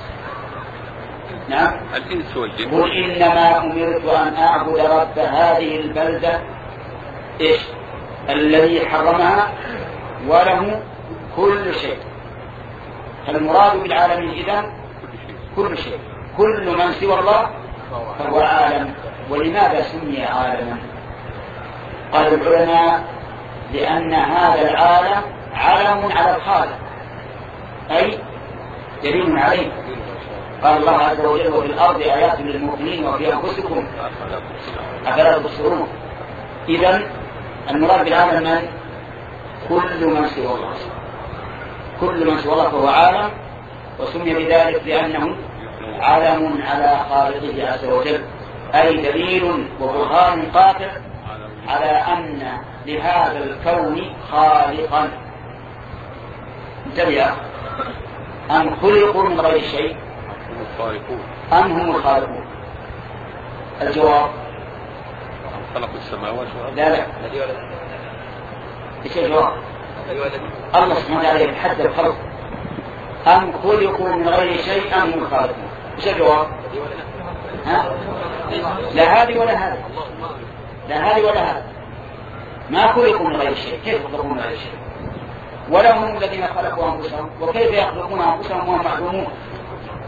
نعم.
الإنس والجن.
قل إنما أمرت أن أعبد رب هذه البلدة إيش؟ الذي حرمها وله كل شيء. فالمراد بالعالمين إذن كل شيء، كل من سوى الله فهو عالم. ولماذا سمي عالما؟ قال العلماء لأن هذا العالم علم على الخالق، أي دليل عليه. قال الله عز وجل وفي الأرض آيات للمؤمنين وفي أنفسكم أفلا تبصرون. إذن المراد بالعالم من؟ كل من سوى الله، كل من سوى الله فهو عالم، وسمي بذلك لأنه علم على خالقه عز وجل، أي دليل وبرهان قاطع على أن لهذا الكون خالقا. انتبه، أم خلقوا من غير شيء أم هم الخالقون؟ الجواب
خلقوا السماوات والأرض.
لا لا ايش الجواب؟ الله سبحانه وتعالى يتحدى الخلق، أم خلقوا من غير شيء أم هم الخالقون. ايش الجواب؟ ها؟ لا هذه ولا هذه، لا هذه ولا هذه. ما خلقوا من غير شيء، كيف يخلقون من غير شيء؟ ولا هم الذين خلقوا أنفسهم، وكيف يخلقون أنفسهم وهم معلومون؟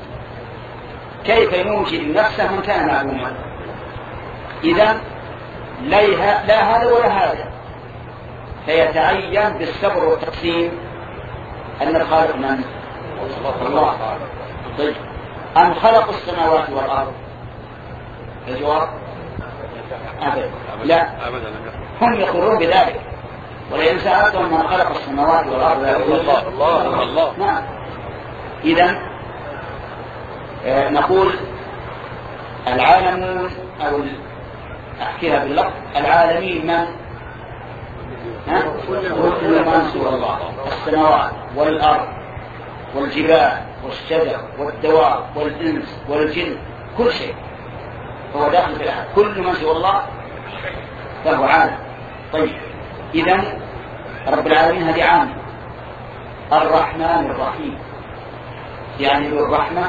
كيف يوجد نفسه من كان معلوما؟ إذا لا هذا ولا هذا، فيتعين بالصبر والتقسيم أن الخالق من؟ الله. طيب أم خلق السماوات والأرض؟ الجواب أبدا لا، هم يقولون بذلك، ولئن سألتم من خلق السماوات والأرض يقول الله.
الله الله.
نعم. إذن آه نقول العالمون أو أحكيها باللفظ العالمين من؟ ها؟ كل من سوى الله، السماوات والأرض والجبال والشجر والدواب والإنس والجن، كل شيء هو داخل في العالم، كل من سوى الله فهو عالم. طيب إذن رب العالمين هذه عام. الرحمن الرحيم يعني ذو الرحمة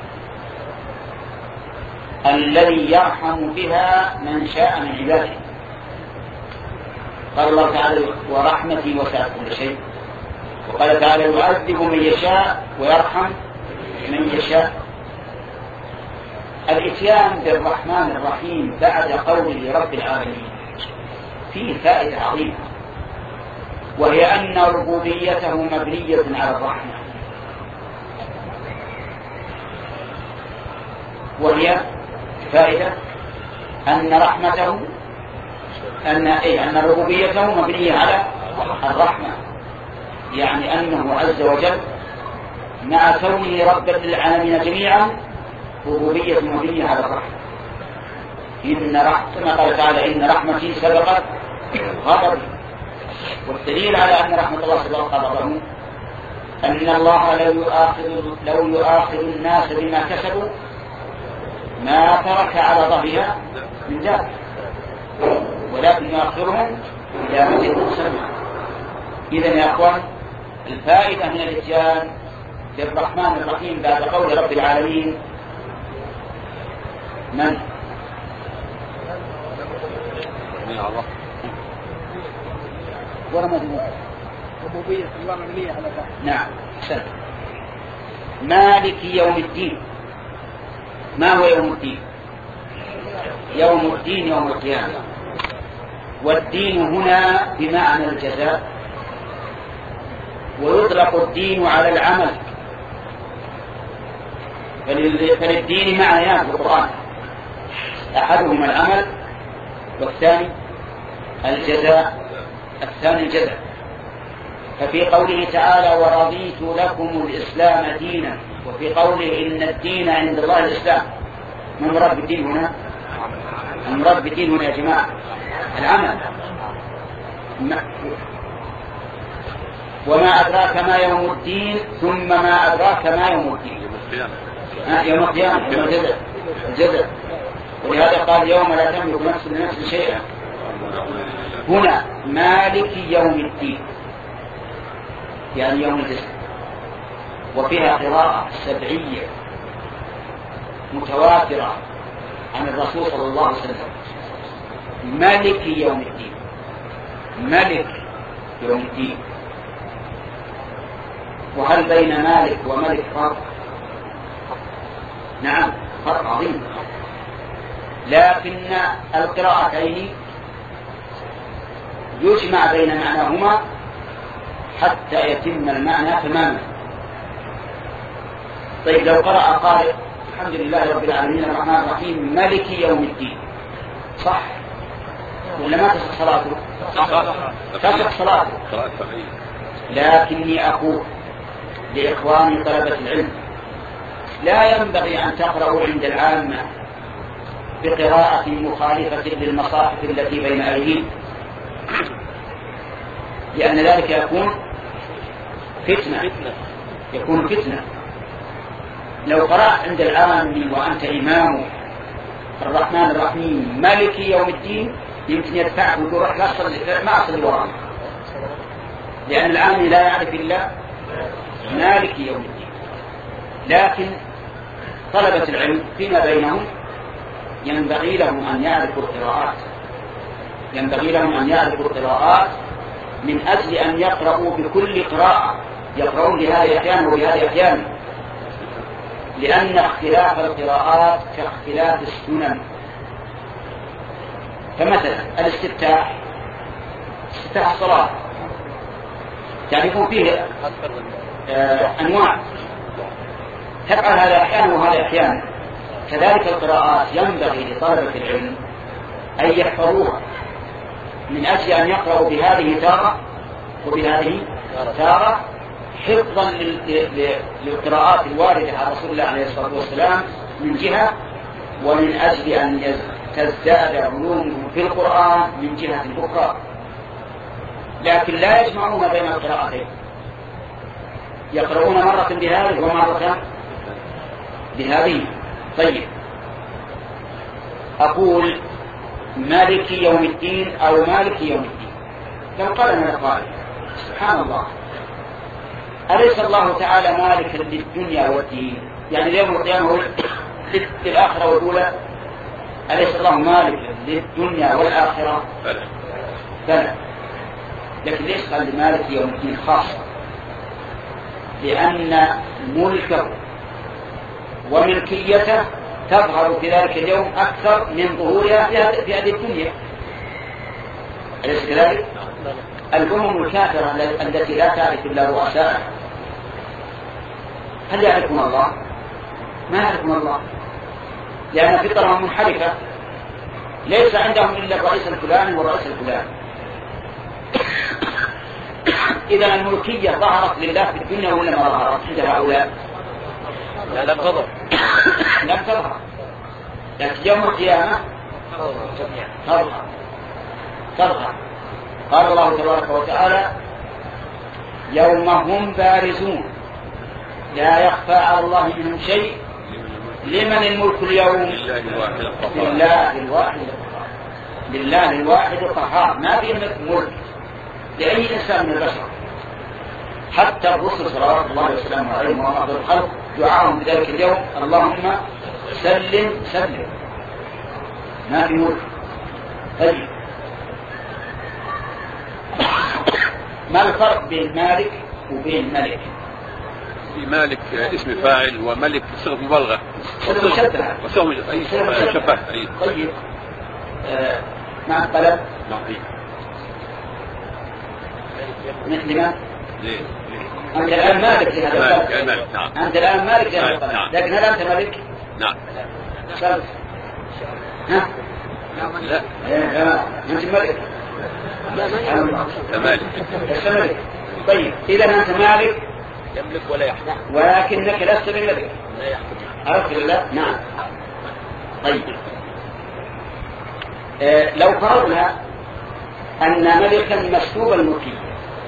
الذي يرحم بها من شاء من عباده. قال الله تعالى ورحمتي وسعت كل شيء، وقال تعالى يعذب من يشاء ويرحم من يشاء. الاتيان بالرحمن الرحيم بعد قوله رب العالمين فيه فائدة عظيمة، وهي أن ربوبيته مبنية على الرحمة، وهي فائدة أن رحمته أن إيه أن ربوبيته مبنية على الرحمة، يعني أنه عز وجل مع كونه ربا للعالمين جميعا ربوبية مبنية على الرحمة. إن رحمة قال تعالى إن رحمتي سبقت غضبي، والدليل على أن رحمة الله سبقت غضبه أن الله لو يؤاخذ لو يؤاخذ الناس بما كسبوا ما ترك على ظهرها من ذلك، ولكن يؤخرهم إلى أجل مسمى. إذن يا أخوان الفائدة من الاتيان بالرحمن الرحيم بعد قول رب العالمين من؟
ربوبية الله مبنية على الرحمة.
نعم. سلام. مالك يوم الدين. ما هو يوم الدين؟ يوم الدين يوم القيامة، والدين هنا بمعنى الجزاء، ويطلق الدين على العمل، فللدين معنيان في القرآن، أحدهما العمل والثاني الجزاء، الثاني الجزاء. ففي قوله تعالى ورضيت لكم الإسلام دينا، وفي قوله إن الدين عند الله الإسلام، من مراد بالدين هنا؟ المراد بالدين هنا يا جماعة العمل. وما أدراك ما يوم الدين، ثم ما أدراك ما يوم الدين؟ يوم القيامة، يوم الجزاء، الجزاء. ولهذا قال يوم لا تملك نفس لنفس شيئا. هنا مالك يوم الدين يعني يوم الجزاء. وفيها قراءة سبعية متواترة عن الرسول صلى الله عليه وسلم، مالك يوم الدين، ملك يوم الدين. وهل بين مالك وملك فرق؟ نعم فرق عظيم، لكن القراءتين يجمع بين معناهما حتى يتم المعنى تماما. طيب لو قرأ قارئ الحمد لله رب العالمين الرحمن الرحيم مالك يوم الدين، صح ولا ما تصح صلاته؟ تصح صلاته. لكني أقول لإخواني طلبة العلم لا ينبغي أن تقرأوا عند العامة بقراءة مخالفة للمصاحف التي بين أيديهم، لأن ذلك يكون فتنة، يكون فتنة. لو قرأت عند العام وأنت إمام الرحمن الرحيم مالك يوم الدين يمكن يدفعك وتروح لا تصلي، ما أصلي وراءك، لأن العام لا يعرف إلا مالك يوم الدين. لكن طلبة العلم فيما بينهم ينبغي لهم أن يعرفوا القراءات، ينبغي لهم أن يعرفوا القراءات من أجل أن يقرأوا بكل قراءة، يقرؤون لهذه أحيانا ولهذه أحيانا، لأن اختلاف القراءات كاختلاف السنن، فمثلا الاستفتاح، استفتاح الصلاة تعرفون فيه آه أنواع، تفعل هذا أحيانا وهذا أحيانا. كذلك القراءات ينبغي لطلبة العلم أن يحفظوها من أجل أن يقرأوا بهذه تارة وبهذه تارة، حفظا للقراءات الواردة على رسول الله عليه الصلاة والسلام من جهة، ومن أجل أن تزداد علومهم في القرآن من جهة أخرى، لكن لا يجمعون بين القراءتين، يقرؤون مرة بهذه ومرة بهذه. طيب، أقول مالك يوم الدين أو مالك يوم الدين، لو قال من القائل سبحان الله، أليس الله تعالى مالكا للدنيا والدين؟ يعني اليوم القيامة للآخرة والأولى، أليس الله مالكا للدنيا والآخرة؟ بلى. لكن ليش قال لمالك يوم الدين خاصة؟ لأن ملكه وملكيته تظهر في ذلك اليوم أكثر من ظهورها في هذه الدنيا، أليس كذلك؟ الأمم الكافرة التي لا تعرف إلا رؤساءها هل يعرفون الله؟ ما يعرفون الله، لأن فطرهم منحرفة، ليس عندهم إلا الرئيس الفلاني والرئيس الفلاني. إذا الملكية ظهرت لله في الدنيا ولا ما ظهرت عند هؤلاء؟
لم تظهر
لم تظهر، لكن يوم القيامة تظهر تظهر. قال الله تبارك وتعالى: يوم هم بارزون لا يخفى على الله منهم شيء لمن الملك اليوم؟ لله الواحد القهار. لله الواحد القهار، ما في ملك لأي إنسان من البشر، حتى الرسل صلوات الله وسلامه عليهم وأفضل الخلق دعاهم بذلك اليوم: اللهم سلم سلم، ما في ملك. طيب، ما الفرق بين مالك وبين ملك؟
مالك اسم فاعل، وملك صيغة مبالغة وصيغة مشبهة.
طيب، آه مع الطلب مثل ما أنت الآن مالك لهذا الطلب، أنت الآن مالك لهذا الطلب، لكن هل أنت ملك؟
نعم.
ها؟
لا.
أنت ملك.
مالك.
مالك. طيب، إذا أنت مالك
يملك ولا يحكم،
ولكنك لست بملك.
لا يحكم.
عرفت الله؟ نعم. طيب، آه لو فرضنا أن ملكا مسلوب الملكية،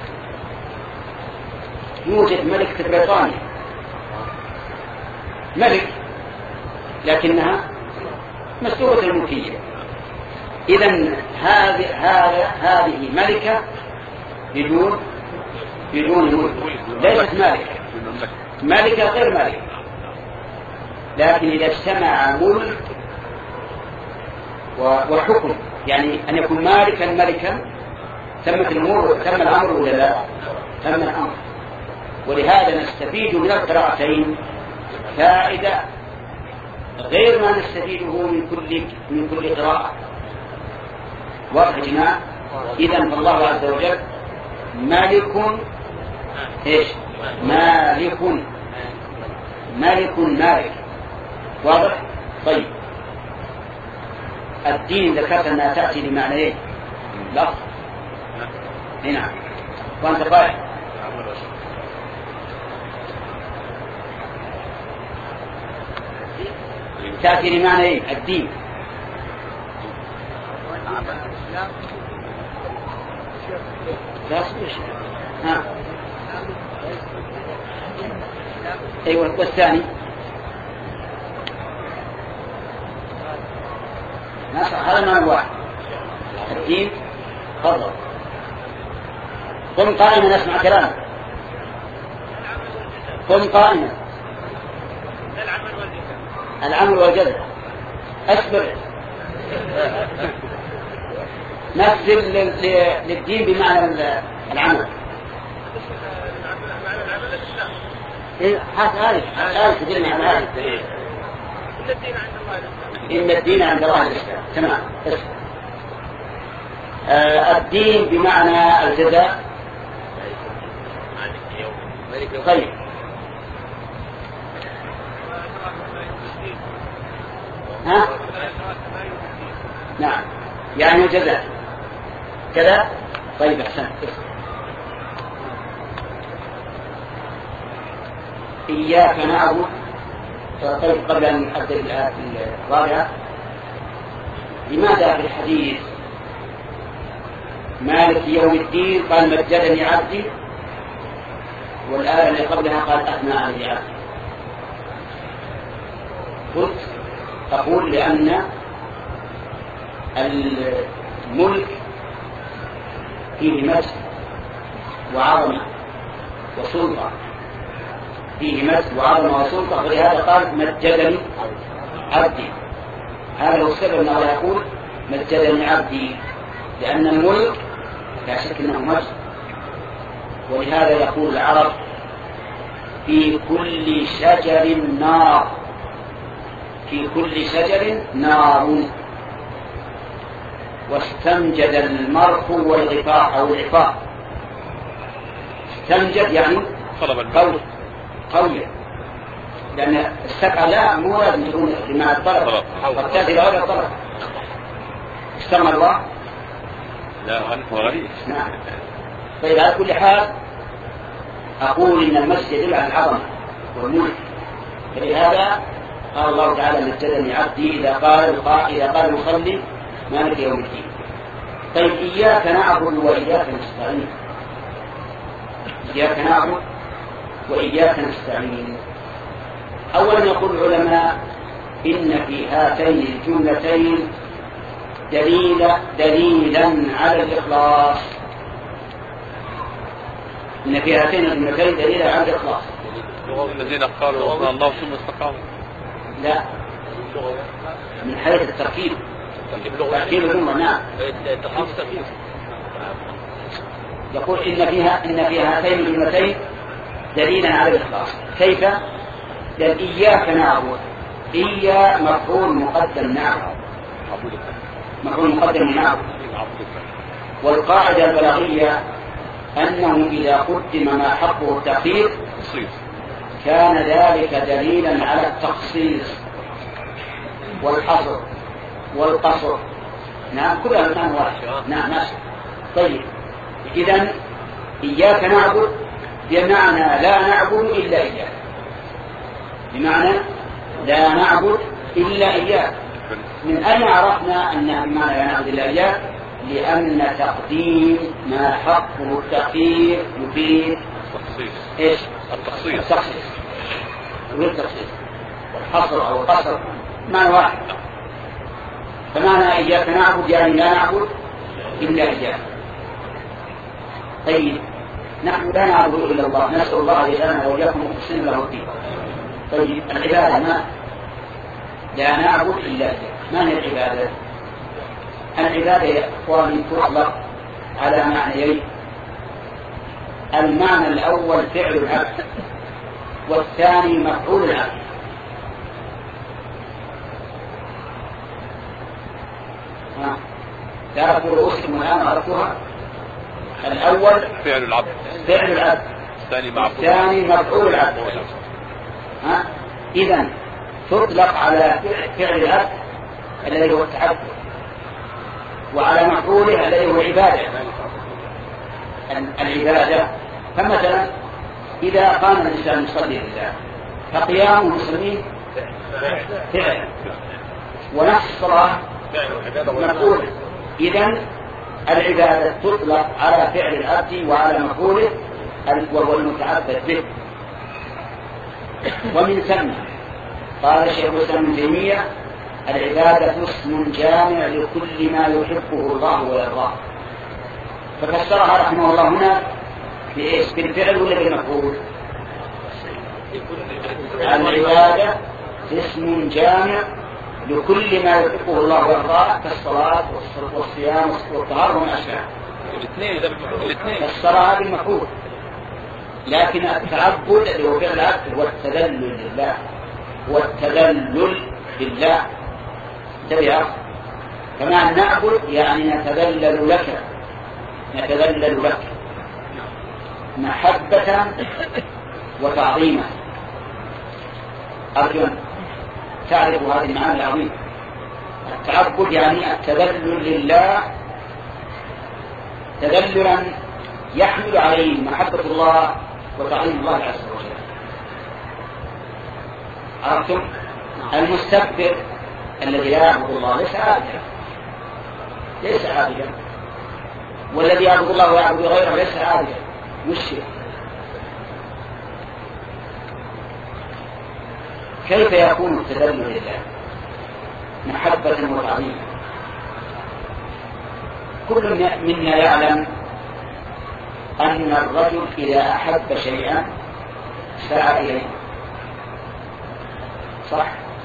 يوجد ملك في بريطانيا ملك لكنها مسلوبة الملكية، إذن هذه هذه هذه ملكة بدون بدون ملك، ليست مالكة، مالكة غير مالكة. لكن إذا اجتمع ملك وحكم، يعني أن يكون مالكا ملكا، تمت الأمور، تم الأمر ولا لا؟ تم الأمر. ولهذا نستفيد من القراءتين فائدة غير ما نستفيده من كل من كل قراءة. واضح يا جماعة؟ إذن فالله عز وجل مالك إيش؟ مالك مالك مالك. واضح؟ طيب، الدين ذكرت أنها تأتي بمعنيين لفظ. هنا وأنت قائل تأتي بمعنيين الدين. لا صبش. ها. أيوة، والثاني هذا ما هو الدين. تفضل، قم قائما اسمع كلامك، قم قائما. العمل والجزاء، أصبر، مثل للدين بمعنى العمل. إيه هذا هذا تدل على هذا. إن الدين عند الله الإسلام. تمام. آه الدين بمعنى الجزاء. طيب ها؟ نعم يعني الجزاء كذا. طيب أحسن. إياك نعبد. طيب قبل أن أبدأ الآية الرابعة، لماذا في الحديث مالك يوم الدين قال مجدني عبدي، والآية اللي قبلها قال أثنى علي عبدي؟ قلت أقول لأن الملك فيه مجد وعظمة وسلطة، فيه مجد وعظمة وسلطة، ولهذا قال مجدني عبدي. هذا هو السبب أنه يقول مجدني عبدي، لأن الملك لا شك أنه مجد. ولهذا يقول العرب في كل شجر نار، في كل شجر نار. واستمجد المرء والغفاء أو العفاء. استمجد يعني قوي قوي، لأن السقى لا مو لازم تكون لمعنى الطلب، قد تأتي لهذا الطلب. استمع الله
لا غريب.
نعم. طيب على كل حال أقول إن المسجد يدل على العظمة والملك، فلهذا قال الله تعالى مجدني عبدي إذا قال إذا قال المصلي مالك يوم الدين. طيب إياك نعبد وإياك نستعين. إياك نعبد وإياك نستعين. أولا يقول العلماء إن في هاتين الجملتين دليلا دليلا على الإخلاص. إن في هاتين الجملتين دليلا على الإخلاص.
الذين قالوا ربنا الله ثم استقاموا.
لا، من حيث التركيب. تركيب الأمة. نعم. يقول إن فيها إن في هاتين الجملتين دليلا على الإخلاص. كيف؟ لأن إياك نعبد، إيا مفعول مقدم نعبد، مفعول مقدم نعبد. والقاعدة البلاغية أنه إذا قدم ما حقه التأخير كان ذلك دليلا على التخصيص والحصر والقصر. نعم كلها مكان واحد. نعم ماشي. طيب إذن إياك نعبد بمعنى لا نعبد إلا إياك، بمعنى لا نعبد إلا إياك. من أين عرفنا أنها بمعنى لا نعبد إلا إياك؟ لأن تقديم ما حقه التأخير يفيد
التخصيص.
إيش؟
التخصيص.
التخصيص والتخصيص والحصر أو القصر معنى واحد. فمعنى إياك نعبد يعني لا نعبد إلا إياك. طيب نحن لا نعبد إلا الله، نسأل الله لنا وإياكم مخلصين له الدين. طيب العبادة ما لا نعبد إلا إياك. ما هي العبادة؟ العبادة يا إخواني تطلق على معنيين. المعنى الأول فعل العبد، والثاني مفعول العبد. تعرفوا رؤوسكم الآن عرفتوها؟ الأول
فعل العبد،
فعل العبد، الثاني مفعول العبد. ها؟ إذن تطلق على فعل العبد الذي هو التعبد، وعلى مفعوله الذي هو العبادة. العبادة فمثلا إذا قام الإنسان يصلي لله فقيام المسلمين فعل، ونفس الصلاة مفعول. إذن العبادة تطلق على فعل العبد وعلى مفعوله وهو المتعبد به. ومن ثم قال شيخ الإسلام ابن تيمية العبادة اسم جامع لكل ما يحبه الله ويرضاه. ففسرها رحمه الله هنا بإيش؟ بالفعل ولا بالمفعول؟ العبادة اسم جامع لكل ما يحبه الله ويرضاه كالصلاة والصيام والطهارة وما أشبه.
الاثنين
الصلاة بالمفعول، لكن التعبد اللي هو فعل العبد هو التذلل لله، هو التذلل لله. تبع كما نعبد يعني نتذلل لك، نتذلل لك محبة وتعظيما. أرجو أن تعرف هذه المعاني العظيمة. التعبد يعني التذلل لله تذللا يحمل عليه محبة الله وتعظيم الله عز وجل. عرفتم؟ المستكبر الذي لا يعبد الله ليس عابدا، ليس عابدا، والذي يعبد الله ويعبد غيره ليس عابدا، مشرك. كيف يكون التذلل لله محبة وتعظيما؟ كل منا يعلم أن الرجل إذا أحب شيئا سعى إليه، صح؟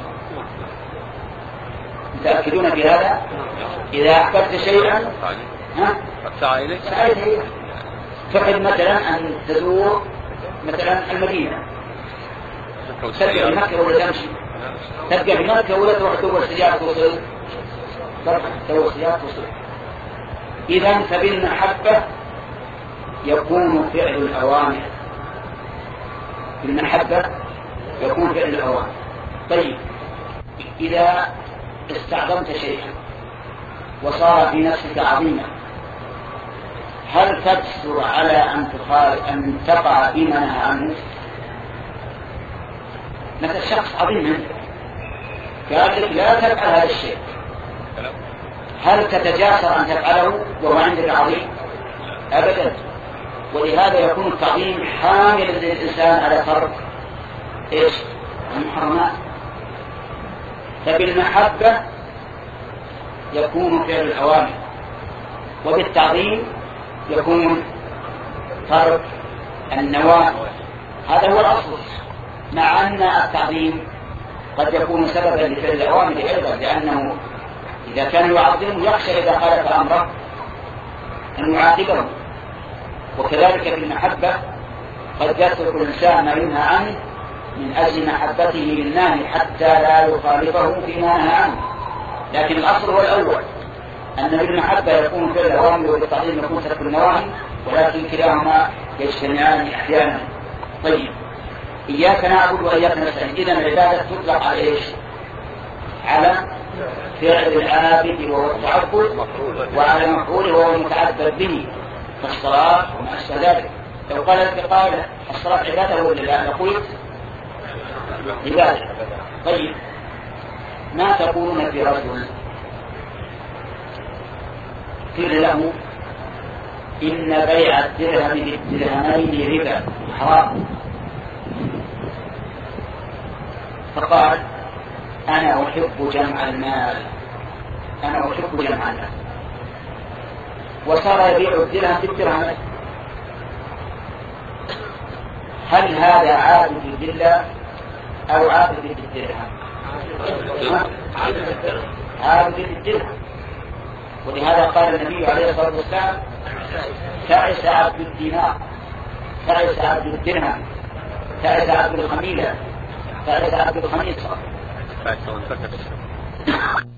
متأكدون بهذا؟ إذا أحببت شيئا ها؟
سعى إليه.
سعى إليه. تحب مثلا أن تزور مثلا المدينة، تبقى بمكة ولا تمشي؟ تبقى بمكة ولا تروح تدور سيارة توصل؟ تدور سيارة توصل. إذن فبالمحبة يكون فعل الأوامر، بالمحبة يكون فعل الأوامر. طيب إذا استعظمت شيئا وصار في نفسك عظيما، هل تجسر على أن تخالف أن تقع فيما نهى عنه؟ مثل شخص عظيم منك قال لك لا تفعل هذا الشيء، هل تتجاسر أن تفعله وهو عندك عظيم؟ أبدا. ولهذا يكون التعظيم حاملا للإنسان على ترك إيش؟ المحرمات. فبالمحبة يكون فعل الأوامر، وبالتعظيم يكون ترك النواهي. هذا هو الأصل، مع أن التعظيم قد يكون سببا لفعل الأوامر أيضا، لأنه إذا كان يعظم يخشى إذا خالف أمره أن يعاقبه. وكذلك في المحبة قد يترك الإنسان ما ينهى عنه من أجل محبته للناهي حتى لا يخالفه فيما نهى عنه. لكن الأصل هو الأول، أن بالمحبة يكون فعل الأوامر وبالتعظيم يكون ترك النواهي، ولكن كلاهما يجتمعان أحيانا. طيب إياك نعبد وإياك نستعين، إذن العبادة تطلق على إيش؟ على فعل العابد وهو التعبد، وعلى مفعوله وهو المتعبد به كالصلاة وما أشبه ذلك. لو قالت بقائل الصلاة عبادة ولا لا؟ نقول عبادة. طيب ما تقولون في رجل قيل له إن بيع الدرهم بالدرهمين ربا حرام، فقال أنا أحب جمع المال، أنا أحب جمع المال، وصار يبيع الدرهم بالدرهم. هل هذا عابد لله أو عابد للدرهم؟ عابد للدرهم. ولهذا قال النبي عليه الصلاة والسلام تعس عبد الدينار، تعس عبد الدرهم، تعس عبد الخميلة، تعس عبد الخميصة.